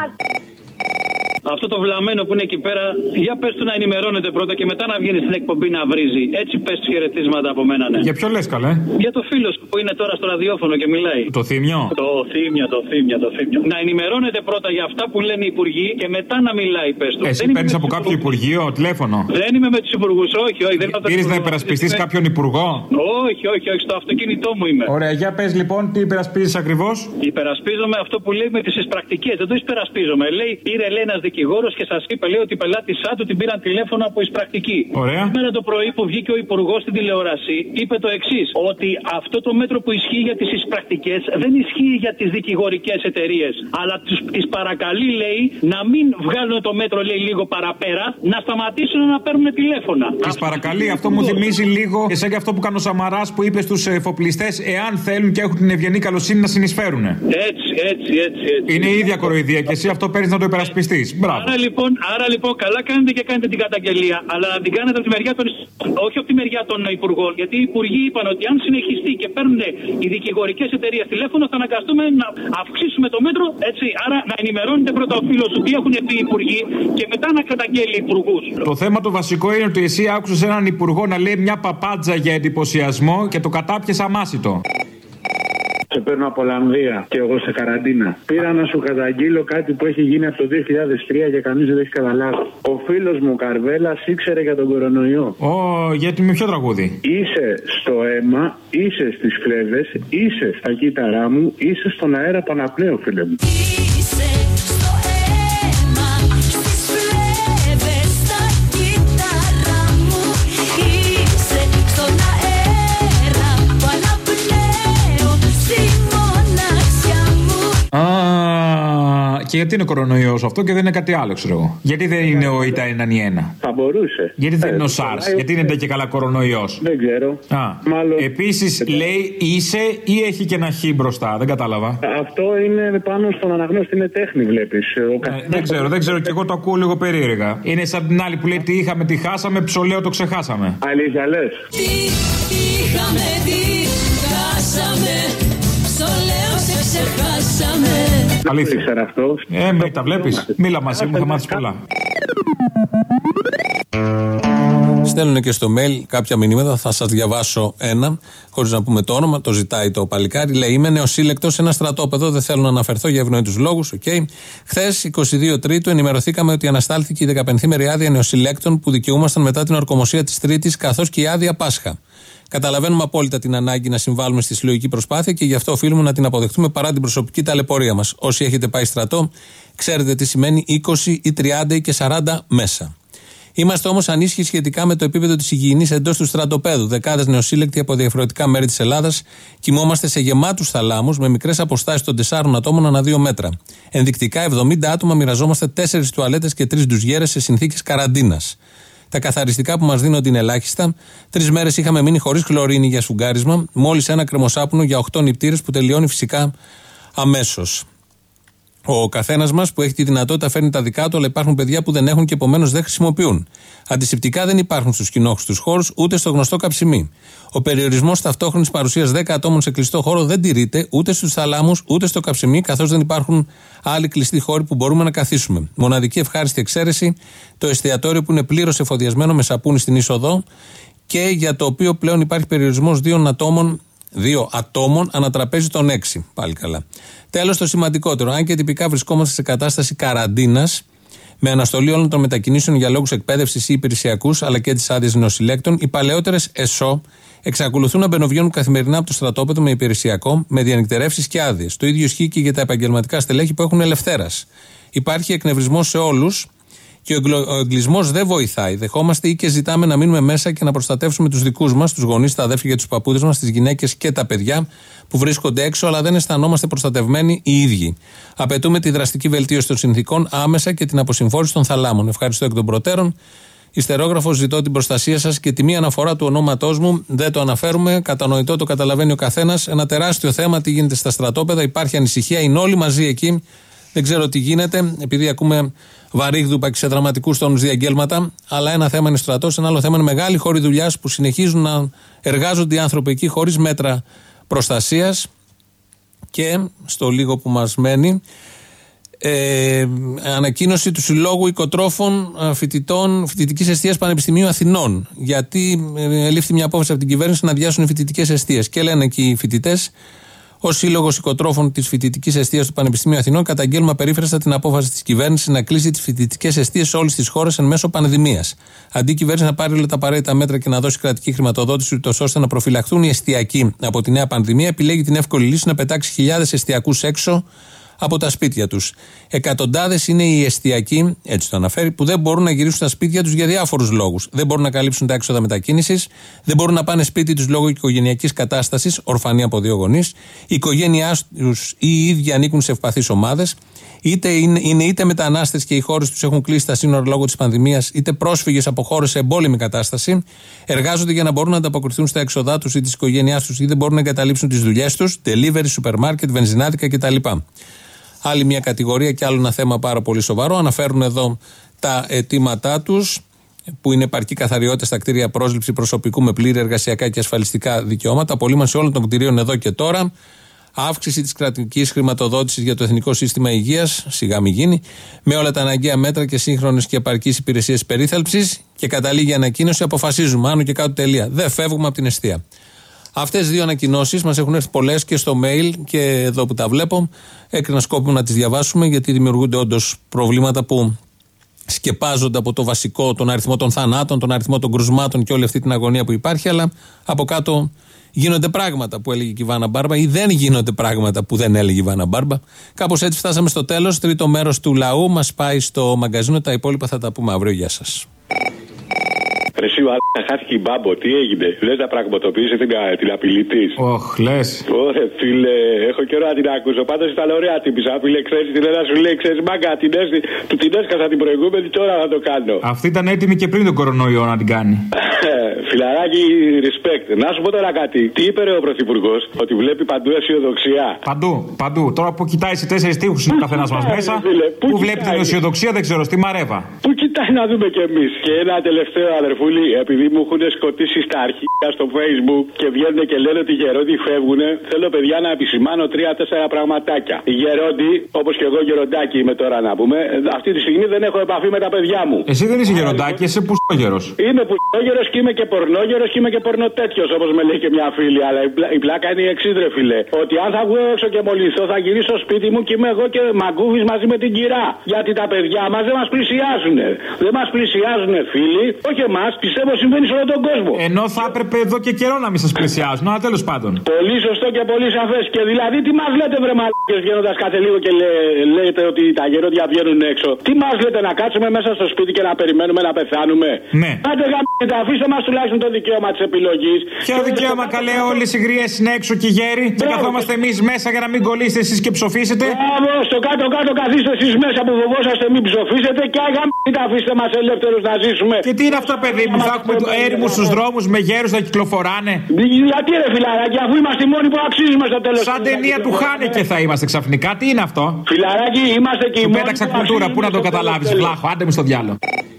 Αυτό το βλαμμένο που είναι εκεί πέρα, για πες του να ενημερώνεται πρώτα και μετά να βγαίνει στην εκπομπή να βρίζει. Έτσι πες του χαιρετίσματα από μένα, ναι. Για ποιο λες, καλέ? Για το φίλο σου που είναι τώρα στο ραδιόφωνο και μιλάει. Το Θήμιο. Το Θήμιο, το Θήμιο, το Θήμιο. Να ενημερώνεται πρώτα για αυτά που λένε οι υπουργοί και μετά να μιλάει, πες του. Εσύ παίρνεις από κάποιο υπουργείο τηλέφωνο? Δεν είμαι με τους υπουργούς, όχι, όχι. Πήρες να υπερασπιστείς κάποιον υπουργό? Όχι, όχι, όχι, στο αυτοκίνητό μου είμαι. Ωραία, για πες λοιπόν, τι υπερασπίζεις ακριβώς? Υπερασπίζομαι αυτό που λέει με τις εισπρακτικές. Δεν το υπερασπίζομαι. Λέει, πήρε λέει ένας δικηγόρος και σας είπε, λέει, ότι η πελάτησά του την πήραν τηλέφωνο από εισπρακτική. Ωραία. Σήμερα το πρωί που βγήκε ο υπουργός στην τηλεόραση, είπε το εξής: ότι αυτό το μέτρο που ισχύει για τις εισπρακτικές δεν ισχύει για τις δικηγορικές εταιρείες. Αλλά τις παρακαλεί, λέει, να μην βγάλουν το μέτρο, λέει, λίγο παραπέρα, να σταματήσουν να παίρνουν τηλέφωνα. Τις παρακαλεί, αυτό μου θυμίζει λίγο και σαν και αυτό που κάνει ο Σαμαράς που είπε στους εφοπλιστές, εάν θέλουν και έχουν την ευγενή καλοσύνη να συνεισφέρουν. Έτσι, έτσι, έτσι, έτσι. Είναι η ίδια κοροϊδία και εσύ αυτό παίρνεις να το υπερασπιστείς. Μπράβο. Άρα λοιπόν, άρα λοιπόν, καλά κάνετε και κάνετε την καταγγελία, αλλά να την κάνετε από τη μεριά των, όχι από τη μεριά των υπουργών. Γιατί οι υπουργοί είπαν ότι αν συνεχιστεί και παίρνουν οι δικηγορικές εταιρείες τηλέφωνο, θα αναγκαστούμε να αυξήσουμε το μέτρο. Έτσι, άρα να ενημερώνετε πρώτα ο φίλος σου τι έχουν πει οι υπουργοί και μετά να καταγγέλει υπουργούς. Το θέμα το βασικό είναι ότι εσύ άκουσες έναν υπουργό να λέει μια παπάντζα για εντυπωσιασμό και το κατάπιες αμάσιτο. Σε παίρνω από Ολλανδία και εγώ σε καραντίνα. Πήρα να σου καταγγείλω κάτι που έχει γίνει από το δύο χιλιάδες τρία και κανείς δεν έχει καταλάβει. Ο φίλος μου Καρβέλας ήξερε για τον κορονοϊό. Ω, oh, γιατί με ποιο τραγούδι? Είσαι στο αίμα, είσαι στις φλέβες, είσαι στα κύτταρά μου, είσαι στον αέρα Παναπλέο, φίλε μου. Είσαι στο αίμα, στις φλέβες, στα κύτταρά μου, είσαι στον αέρα Παναπλέο, στη μοναξιά μου. Α, και γιατί είναι κορονοϊός αυτό και δεν είναι κάτι άλλο, ξέρω εγώ? Γιατί δεν είναι ο ΙΤΑ ένα ένα? Θα μπορούσε. Γιατί δεν είναι ο SARS? Γιατί είναι και καλά κορονοϊός? Δεν ξέρω. Μάλλον... Επίσης λέει είσαι ή έχει και ένα χ μπροστά? Δεν κατάλαβα. Αυτό είναι πάνω στον αναγνώστη, είναι τέχνη, βλέπεις. Ε, δεν ξέρω, δεν ξέρω και εγώ το ακούω λίγο περίεργα. Είναι σαν την άλλη που λέει τι είχαμε, τι χάσαμε, ψωλαίο το ξεχάσαμε. Αλήθεια λες? Τι είχαμε, τι χάσαμε, ψωλαίο σε ξεχάσαμε. Αλήθεια. Ήξερα αυτό. Ε, με τα βλέπεις. Μίλα μαζί μου, θα μάθεις πολλά. Στέλνουν και στο mail κάποια μηνύματα, θα σας διαβάσω ένα, χωρίς να πούμε το όνομα, το ζητάει το παλικάρι. Λέει: είμαι νεοσύλλεκτος σε ένα στρατόπεδο, δεν θέλω να αναφερθώ για ευνοήτους λόγους. Okay. Χθες, εικοστή δεύτερη Τρίτου, ενημερωθήκαμε ότι αναστάλθηκε η δεκαπενθήμερη άδεια νεοσυλλέκτων που δικαιούμασταν μετά την ορκομοσία της Τρίτης, καθώς και η άδεια Πάσχα. Καταλαβαίνουμε απόλυτα την ανάγκη να συμβάλλουμε στη συλλογική προσπάθεια και γι' αυτό οφείλουμε να την αποδεχτούμε παρά την προσωπική ταλαιπωρία μας. Όσοι έχετε πάει στρατό, ξέρετε τι σημαίνει είκοσι ή τριάντα ή και σαράντα μέσα. Είμαστε όμως ανήσυχοι σχετικά με το επίπεδο της υγιεινής εντός του στρατοπέδου. Δεκάδες νεοσύλλεκτοι από διαφορετικά μέρη της Ελλάδας κοιμόμαστε σε γεμάτους θαλάμους με μικρές αποστάσεις των τεσσάρων ατόμων ανά δύο μέτρα. Ενδεικτικά, εβδομήντα άτομα μοιραζόμαστε τέσσερις τουαλέτες και τρεις ντουζιέρες σε συνθήκες καραντίνας. Τα καθαριστικά που μας δίνονται είναι ελάχιστα. Τρεις μέρες είχαμε μείνει χωρίς χλωρίνη για σφουγγάρισμα, μόλις ένα κρεμοσάπνο για οκτώ νηπτήρες που τελειώνει φυσικά αμέσως. Ο καθένας μας που έχει τη δυνατότητα φέρνει τα δικά του, αλλά υπάρχουν παιδιά που δεν έχουν και επομένως δεν χρησιμοποιούν. Αντισηπτικά δεν υπάρχουν στους κοινόχρηστους χώρους ούτε στο γνωστό καψιμί. Ο περιορισμός ταυτόχρονης παρουσίας δέκα ατόμων σε κλειστό χώρο δεν τηρείται ούτε στους θαλάμους ούτε στο καψιμί, καθώς δεν υπάρχουν άλλοι κλειστοί χώροι που μπορούμε να καθίσουμε. Μοναδική ευχάριστη εξαίρεση, το εστιατόριο που είναι πλήρως εφοδιασμένο με σαπούνι στην είσοδο και για το οποίο πλέον υπάρχει περιορισμός δύο ατόμων. Δύο ατόμων ανατραπέζι των έξι. Πάλι καλά. Τέλος, το σημαντικότερο. Αν και τυπικά βρισκόμαστε σε κατάσταση καραντίνας, με αναστολή όλων των μετακινήσεων για λόγους εκπαίδευσης ή υπηρεσιακούς, αλλά και τις άδειες νεοσυλλέκτων, οι παλαιότερες ΕΣΟ εξακολουθούν να μπαινοβγαίνουν καθημερινά από το στρατόπεδο με υπηρεσιακό, με διανυκτερεύσεις και άδειες. Το ίδιο ισχύει και για τα επαγγελματικά στελέχη που έχουν ελευθέρας. Υπάρχει εκνευρισμός σε όλους. Και ο εγκλισμός δεν βοηθάει. Δεχόμαστε ή και ζητάμε να μείνουμε μέσα και να προστατεύσουμε τους δικούς μας, τους γονείς, τα αδέρφια και τους παππούδες μας, τις γυναίκες και τα παιδιά που βρίσκονται έξω, αλλά δεν αισθανόμαστε προστατευμένοι οι ίδιοι. Απαιτούμε τη δραστική βελτίωση των συνθήκων άμεσα και την αποσυμφόρηση των θαλάμων. Ευχαριστώ εκ των προτέρων. Ιστερόγραφος, ζητώ την προστασία σας και τη μία αναφορά του ονόματός μου. Δεν το αναφέρουμε. Κατανοητό, το καταλαβαίνει ο καθένας. Ένα τεράστιο θέμα, τι γίνεται στα στρατόπεδα. Υπάρχει ανησυχία, είναι όλοι μαζί εκεί. Δεν ξέρω τι γίνεται, επειδή ακούμε βαρύγδουπα και σε δραματικούς τόνους διαγγέλματα. Αλλά ένα θέμα είναι στρατός, ένα άλλο θέμα είναι μεγάλοι χώροι δουλειάς που συνεχίζουν να εργάζονται οι άνθρωποι εκεί χωρίς μέτρα προστασίας. Και στο λίγο που μας μένει, ε, ανακοίνωση του Συλλόγου Οικοτρόφων Φοιτητών Φοιτητικής Εστίας Πανεπιστημίου Αθηνών. Γιατί ε, λήφθη μια απόφαση από την κυβέρνηση να αδειάσουν οι φοιτητικές εστίες. Και λένε εκεί οι φοιτητές. Ο Σύλλογος Οικοτρόφων της Φοιτητικής Εστίας του Πανεπιστημίου Αθηνών καταγγέλνουμε απερίφραστα την απόφαση της κυβέρνησης να κλείσει τις φοιτητικές εστίες σε όλες τις χώρες εν μέσω πανδημίας. Αντί η κυβέρνηση να πάρει όλα τα απαραίτητα μέτρα και να δώσει κρατική χρηματοδότηση, ούτως ώστε να προφυλαχθούν οι εστιακοί από τη νέα πανδημία, επιλέγει την εύκολη λύση να πετάξει χιλιάδες εστιακούς έξω από τα σπίτια τους. Εκατοντάδες είναι οι εστιακοί, έτσι το αναφέρει, που δεν μπορούν να γυρίσουν στα σπίτια τους για διάφορους λόγους. Δεν μπορούν να καλύψουν τα έξοδα μετακίνησης, δεν μπορούν να πάνε σπίτι τους λόγω οικογενειακής κατάστασης, ορφανοί από δύο γονείς. Η οικογένειά τους ή οι ίδιοι ανήκουν σε ευπαθείς ομάδες, είτε είναι, είναι είτε μετανάστες και οι χώρες τους έχουν κλείσει τα σύνορα λόγω της πανδημίας, είτε πρόσφυγες από χώρες σε εμπόλεμη κατάσταση. Εργάζονται για να μπορούν να ανταποκριθούν στα έξοδά τους ή της οικογένειάς τους, ή δεν μπορούν να εγκαταλείψουν τις δουλειές τους, delivery, σούπερ μάρκετ, βενζινάδικα κτλ. Άλλη μια κατηγορία και άλλο ένα θέμα πάρα πολύ σοβαρό. Αναφέρουν εδώ τα αιτήματά τους, που είναι επαρκή καθαριότητα στα κτίρια, πρόσληψη προσωπικού με πλήρη εργασιακά και ασφαλιστικά δικαιώματα, απολύμανση όλων των κτιρίων εδώ και τώρα, αύξηση της κρατικής χρηματοδότησης για το Εθνικό Σύστημα Υγείας, σιγά μη γίνει, με όλα τα αναγκαία μέτρα και σύγχρονες και επαρκείς υπηρεσίες περίθαλψης. Και καταλήγει η ανακοίνωση: αποφασίζουμε, άνω και κάτω τελεία. Δεν φεύγουμε από την εστία. Αυτές δύο ανακοινώσεις μας έχουν έρθει πολλές και στο mail και εδώ που τα βλέπω. Έκρινα σκόπιμο να τις διαβάσουμε, γιατί δημιουργούνται όντως προβλήματα που σκεπάζονται από το βασικό, τον αριθμό των θανάτων, τον αριθμό των κρουσμάτων και όλη αυτή την αγωνία που υπάρχει. Αλλά από κάτω γίνονται πράγματα που έλεγε και η Βάνα Μπάρμπα, ή δεν γίνονται πράγματα που δεν έλεγε η Βάνα Μπάρμπα. Κάπως έτσι φτάσαμε στο τέλος. Τρίτο μέρος του λαού μας πάει στο μαγκαζίνο. Τα υπόλοιπα θα τα πούμε αύριο. Γεια σας. Εσύ ο α***α χάθηκε η Μπάμπο, τι έγινε, δεν τα πραγματοποίησε την, την απειλή τη. Ωχ, λες. Ωρε φίλε, έχω καιρό να την ακούσω. Πάντως ήταν ωραία τύπησα. Φίλε, ξέρεις την ένα σου λέει, ξέρεις μάγκα, την έστη, του την έσκασα την προηγούμενη, τώρα να το κάνω. Αυτή ήταν έτοιμη και πριν τον κορονοϊό να την κάνει. Φιλαράκι, respect. Να σου πω τώρα κάτι. Τι είπε ρε ο Πρωθυπουργός, ότι βλέπει παντού αισιοδοξία. Παντού, παντού. Τώρα που κοιτάει σε τέσσερις τείχους είναι ο καθένας μας μέσα. Φίλε, που βλέπει την αισιοδοξία δεν ξέρω, στη Μαρέβα. Πού κοιτάει να δούμε κι εμείς. Και ένα τελευταίο αδερφούλη, επειδή μου έχουν σκοτήσει στα αρχεία στο Facebook και βγαίνουν και λένε ότι οι γερόντοι φεύγουν, θέλω παιδιά να επισημάνω τρία-τέσσερα πραγματάκια. Οι γερόντοι, όπως και εγώ γεροντάκι είμαι τώρα να πούμε, αυτή τη στιγμή δεν έχω επαφή με τα παιδιά μου. Εσύ δεν είσαι γεροντάκι, είσαι πουστόγερος. Είμαι πουστόγερος και είμαι και πορνόγερος και είμαι και πορνοτέτιος, όπως με λέει και μια φίλη. Αλλά η, πλά, η πλάκα είναι η εξής, ρε φίλε. Ότι αν θα βγω έξω και μολυνθώ, θα γυρίσω στο σπίτι μου και είμαι εγώ και μαγκούβης μαζί με την κυρά. Γιατί τα παιδιά μας δεν μας πλησιάζουν. Δεν μας πλησιάζουν, φίλοι. Όχι εμάς, πιστεύω συμβαίνει σε όλο τον κόσμο. Ενώ θα έπρεπε εδώ και καιρό να μην σας πλησιάζουν, αλλά τέλος πάντων. Πολύ σωστό και πολύ σαφές. Και δηλαδή, τι μας λέτε, βρε μαλάκες, βγαίνοντας κάθε λίγο και λέ, λέτε ότι τα γερόντια βγαίνουν έξω. Τι μας λέτε, να κάτσουμε μέσα στο σπίτι και να περιμένουμε να πεθάνουμε. Ναι. Άντε γαμ***τα, αφήστε μας τουλάχιστον το δικαίωμα της επιλογής. Ποιο δικαίωμα, καλέ, όλες οι γριές είναι έξω και γέροι. Και καθόμαστε εμείς μέσα για να μην κολλήσετε εσείς και ψοφήσετε. Μπράβο, στο κάτω-κάτω καθίστε εσείς μέσα που φοβόσαστε μην ψοφήσετε και γαμ***τα, αφήστε μας ελεύθερους να ζήσουμε. Και τι είναι αυτό, παιδί μου, θα έχουμε έρημους στους δρόμους με γέρους να κυκλοφοράνε. Γιατί ρε φιλαράκι, αφού είμαστε οι μόνοι που αξίζουμε στο τέλος. Σαν ταινία του Χάνεκε θα είμαστε ξαφνικά, τι είναι αυτό. Φιλαράκι, είμαστε και οι μόνοι. Του πέταξα κουλτούρα, πού να το καταλάβεις, βλάχο, άντε μου στο διάλο.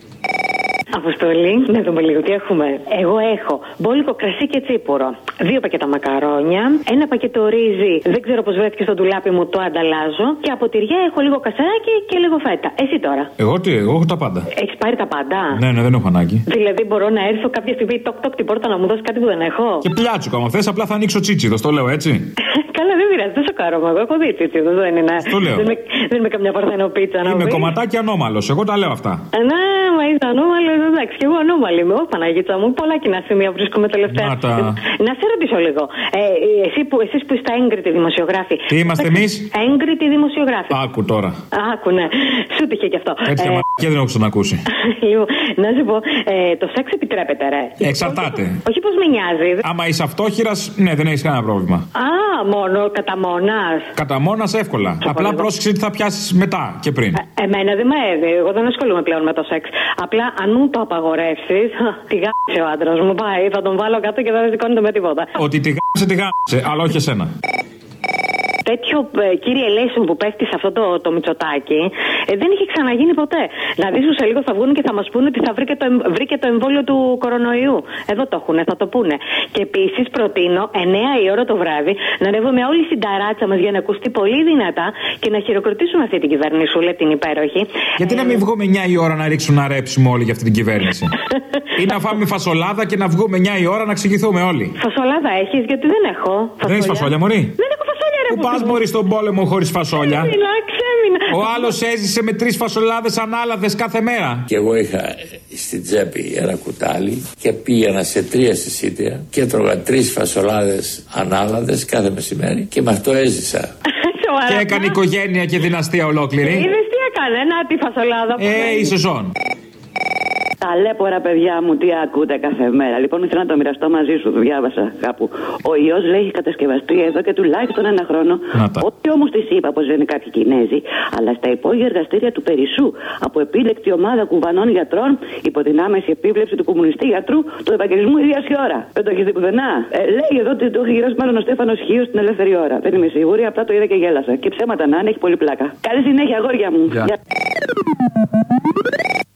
Αποστολή, να δούμε λίγο τι έχουμε. Εγώ έχω μπόλικο κρασί και τσίπουρο. Δύο πακέτα μακαρόνια. Ένα πακέτο ρύζι, δεν ξέρω πώς βρέθηκε στο ντουλάπι μου, το ανταλλάζω. Και από τυριά έχω λίγο κασαράκι και λίγο φέτα. Εσύ τώρα. Εγώ τι, εγώ έχω τα πάντα. Έχεις πάρει τα πάντα. Ναι, ναι, δεν έχω ανάγκη. Δηλαδή μπορώ να έρθω κάποια στιγμή τοκ-τοκ την πόρτα να μου δώσει κάτι που δεν έχω. Και πλιάτσουκα, άμα θες, απλά θα ανοίξω τσίτσιδο, το λέω έτσι. Καλά, δεν πειράζει, δεν σοκάρομαι. Εγώ έχω δει τσίτσιδο, δεν είναι. Το λέω. Δεν, δεν είμαι καμιά παρθενοπίτσα να είμαι κομματάκι ανώμαλος, εγώ τα λέω αυτά. Ναι, μα είσαι ανώμαλος, εντάξει, και εγώ ανώμαλη είμαι. Ω Παναγίτσα μου, πολλά κοινά σημεία βρίσκομαι τελευταία. Να, τα... να σε ρωτήσω λίγο. Ε, εσύ που, εσείς που είστε έγκριτοι δημοσιογράφοι. Τι είμαστε εμείς? Έγκριτοι δημοσιογράφοι. Άκου τώρα. Άκου, ναι. Σου τύχε κι αυτό. Έτσι ε... και δεν έχω ξανακούσει. Λοιπόν, να σου πω, ε, το σεξ επιτρέπεται, ρε. Εξαρτάται. Όχι, όχι πως με νοιάζει. Άμα είσαι αυτόχειρας, ναι, δεν έχεις κανένα πρόβλημα. Α, μόνο κατά μόνας. Κατά μόνας εύκολα. Απλά πρόσεξε τι θα πιάσεις μετά και πριν. Ε, εμένα δεν με έδει. Εγώ δεν ασχολούμαι πλέον με το σεξ. Απλά αν μου το απαγορεύσεις, τη γάμισε ο άντρας μου. Πάει, θα τον βάλω κάτω και δεν θα σηκώνεται με τίποτα. Ότι τη γάμισε, τη γάμισε, αλλά όχι εσένα. Τέτοιο ε, κύριε Λέισον που πέφτει σε αυτό το, το μυτσοτάκι ε, δεν είχε ξαναγίνει ποτέ. Δηλαδή σε λίγο θα βγουν και θα μας πούνε ότι θα βρήκε το, βρήκε το εμβόλιο του κορονοϊού. Εδώ το έχουν, θα το πούνε. Και επίσης προτείνω εννιά η ώρα το βράδυ να ανέβουμε όλοι στην ταράτσα μας για να ακουστεί πολύ δυνατά και να χειροκροτήσουμε αυτή την κυβερνησούλα, την υπέροχη. Γιατί ε, να μην βγούμε εννιά η ώρα να ρίξουν να ρέψουμε όλοι για αυτή την κυβέρνηση. Ή να φάμε φασολάδα και να βγούμε εννιά η ώρα να εξηγηθούμε όλοι. Φασολάδα έχεις? Γιατί δεν έχω. Δεν έχεις φασόλια, μωρή? Δεν έχω φασόλια, ρε. Πού πας, μωρή, στον πόλεμο χωρίς φασόλια? Ξέμεινα, ξέμεινα. Ο άλλος έζησε με τρεις φασολάδες ανάλαδες κάθε μέρα. Και εγώ είχα στην τσέπη ένα κουτάλι και πήγαινα σε τρία συσίτια και έτρωγα τρεις φασολάδες ανάλαδες κάθε μεσημέρι και με αυτό έζησα. Και έκανε οικογένεια και δυναστεία ολόκληρη. Είδες τι έκανε, να τη φασολάδα που Ε, η σεζόν. Ταλέπορα, παιδιά μου, τι ακούτε κάθε μέρα. Λοιπόν, ήθελα να το μοιραστώ μαζί σου. Το διάβασα κάπου. Ο ιός λέει έχει κατασκευαστεί εδώ και τουλάχιστον ένα χρόνο. Όχι όμως τη είπα πως δεν είναι κάποιοι Κινέζοι, αλλά στα υπόγεια εργαστήρια του Περισσού από επίλεκτη ομάδα κουβανών γιατρών υπό την άμεση επίβλεψη του κομμουνιστή γιατρού του Ευαγγελισμού ίδια ώρα. Δεν το έχει δει πουθενά. Ε, λέει εδώ ότι το έχει γυρώσει μάλλον ο Στέφανος Χίος στην ελεύθερη ώρα. Δεν είμαι σίγουρη, απλά το είδα και γέλασα. Και ψέματα να είναι, έχει πολύ πλάκα. Καλή συνέχεια, αγόρια μου. Yeah.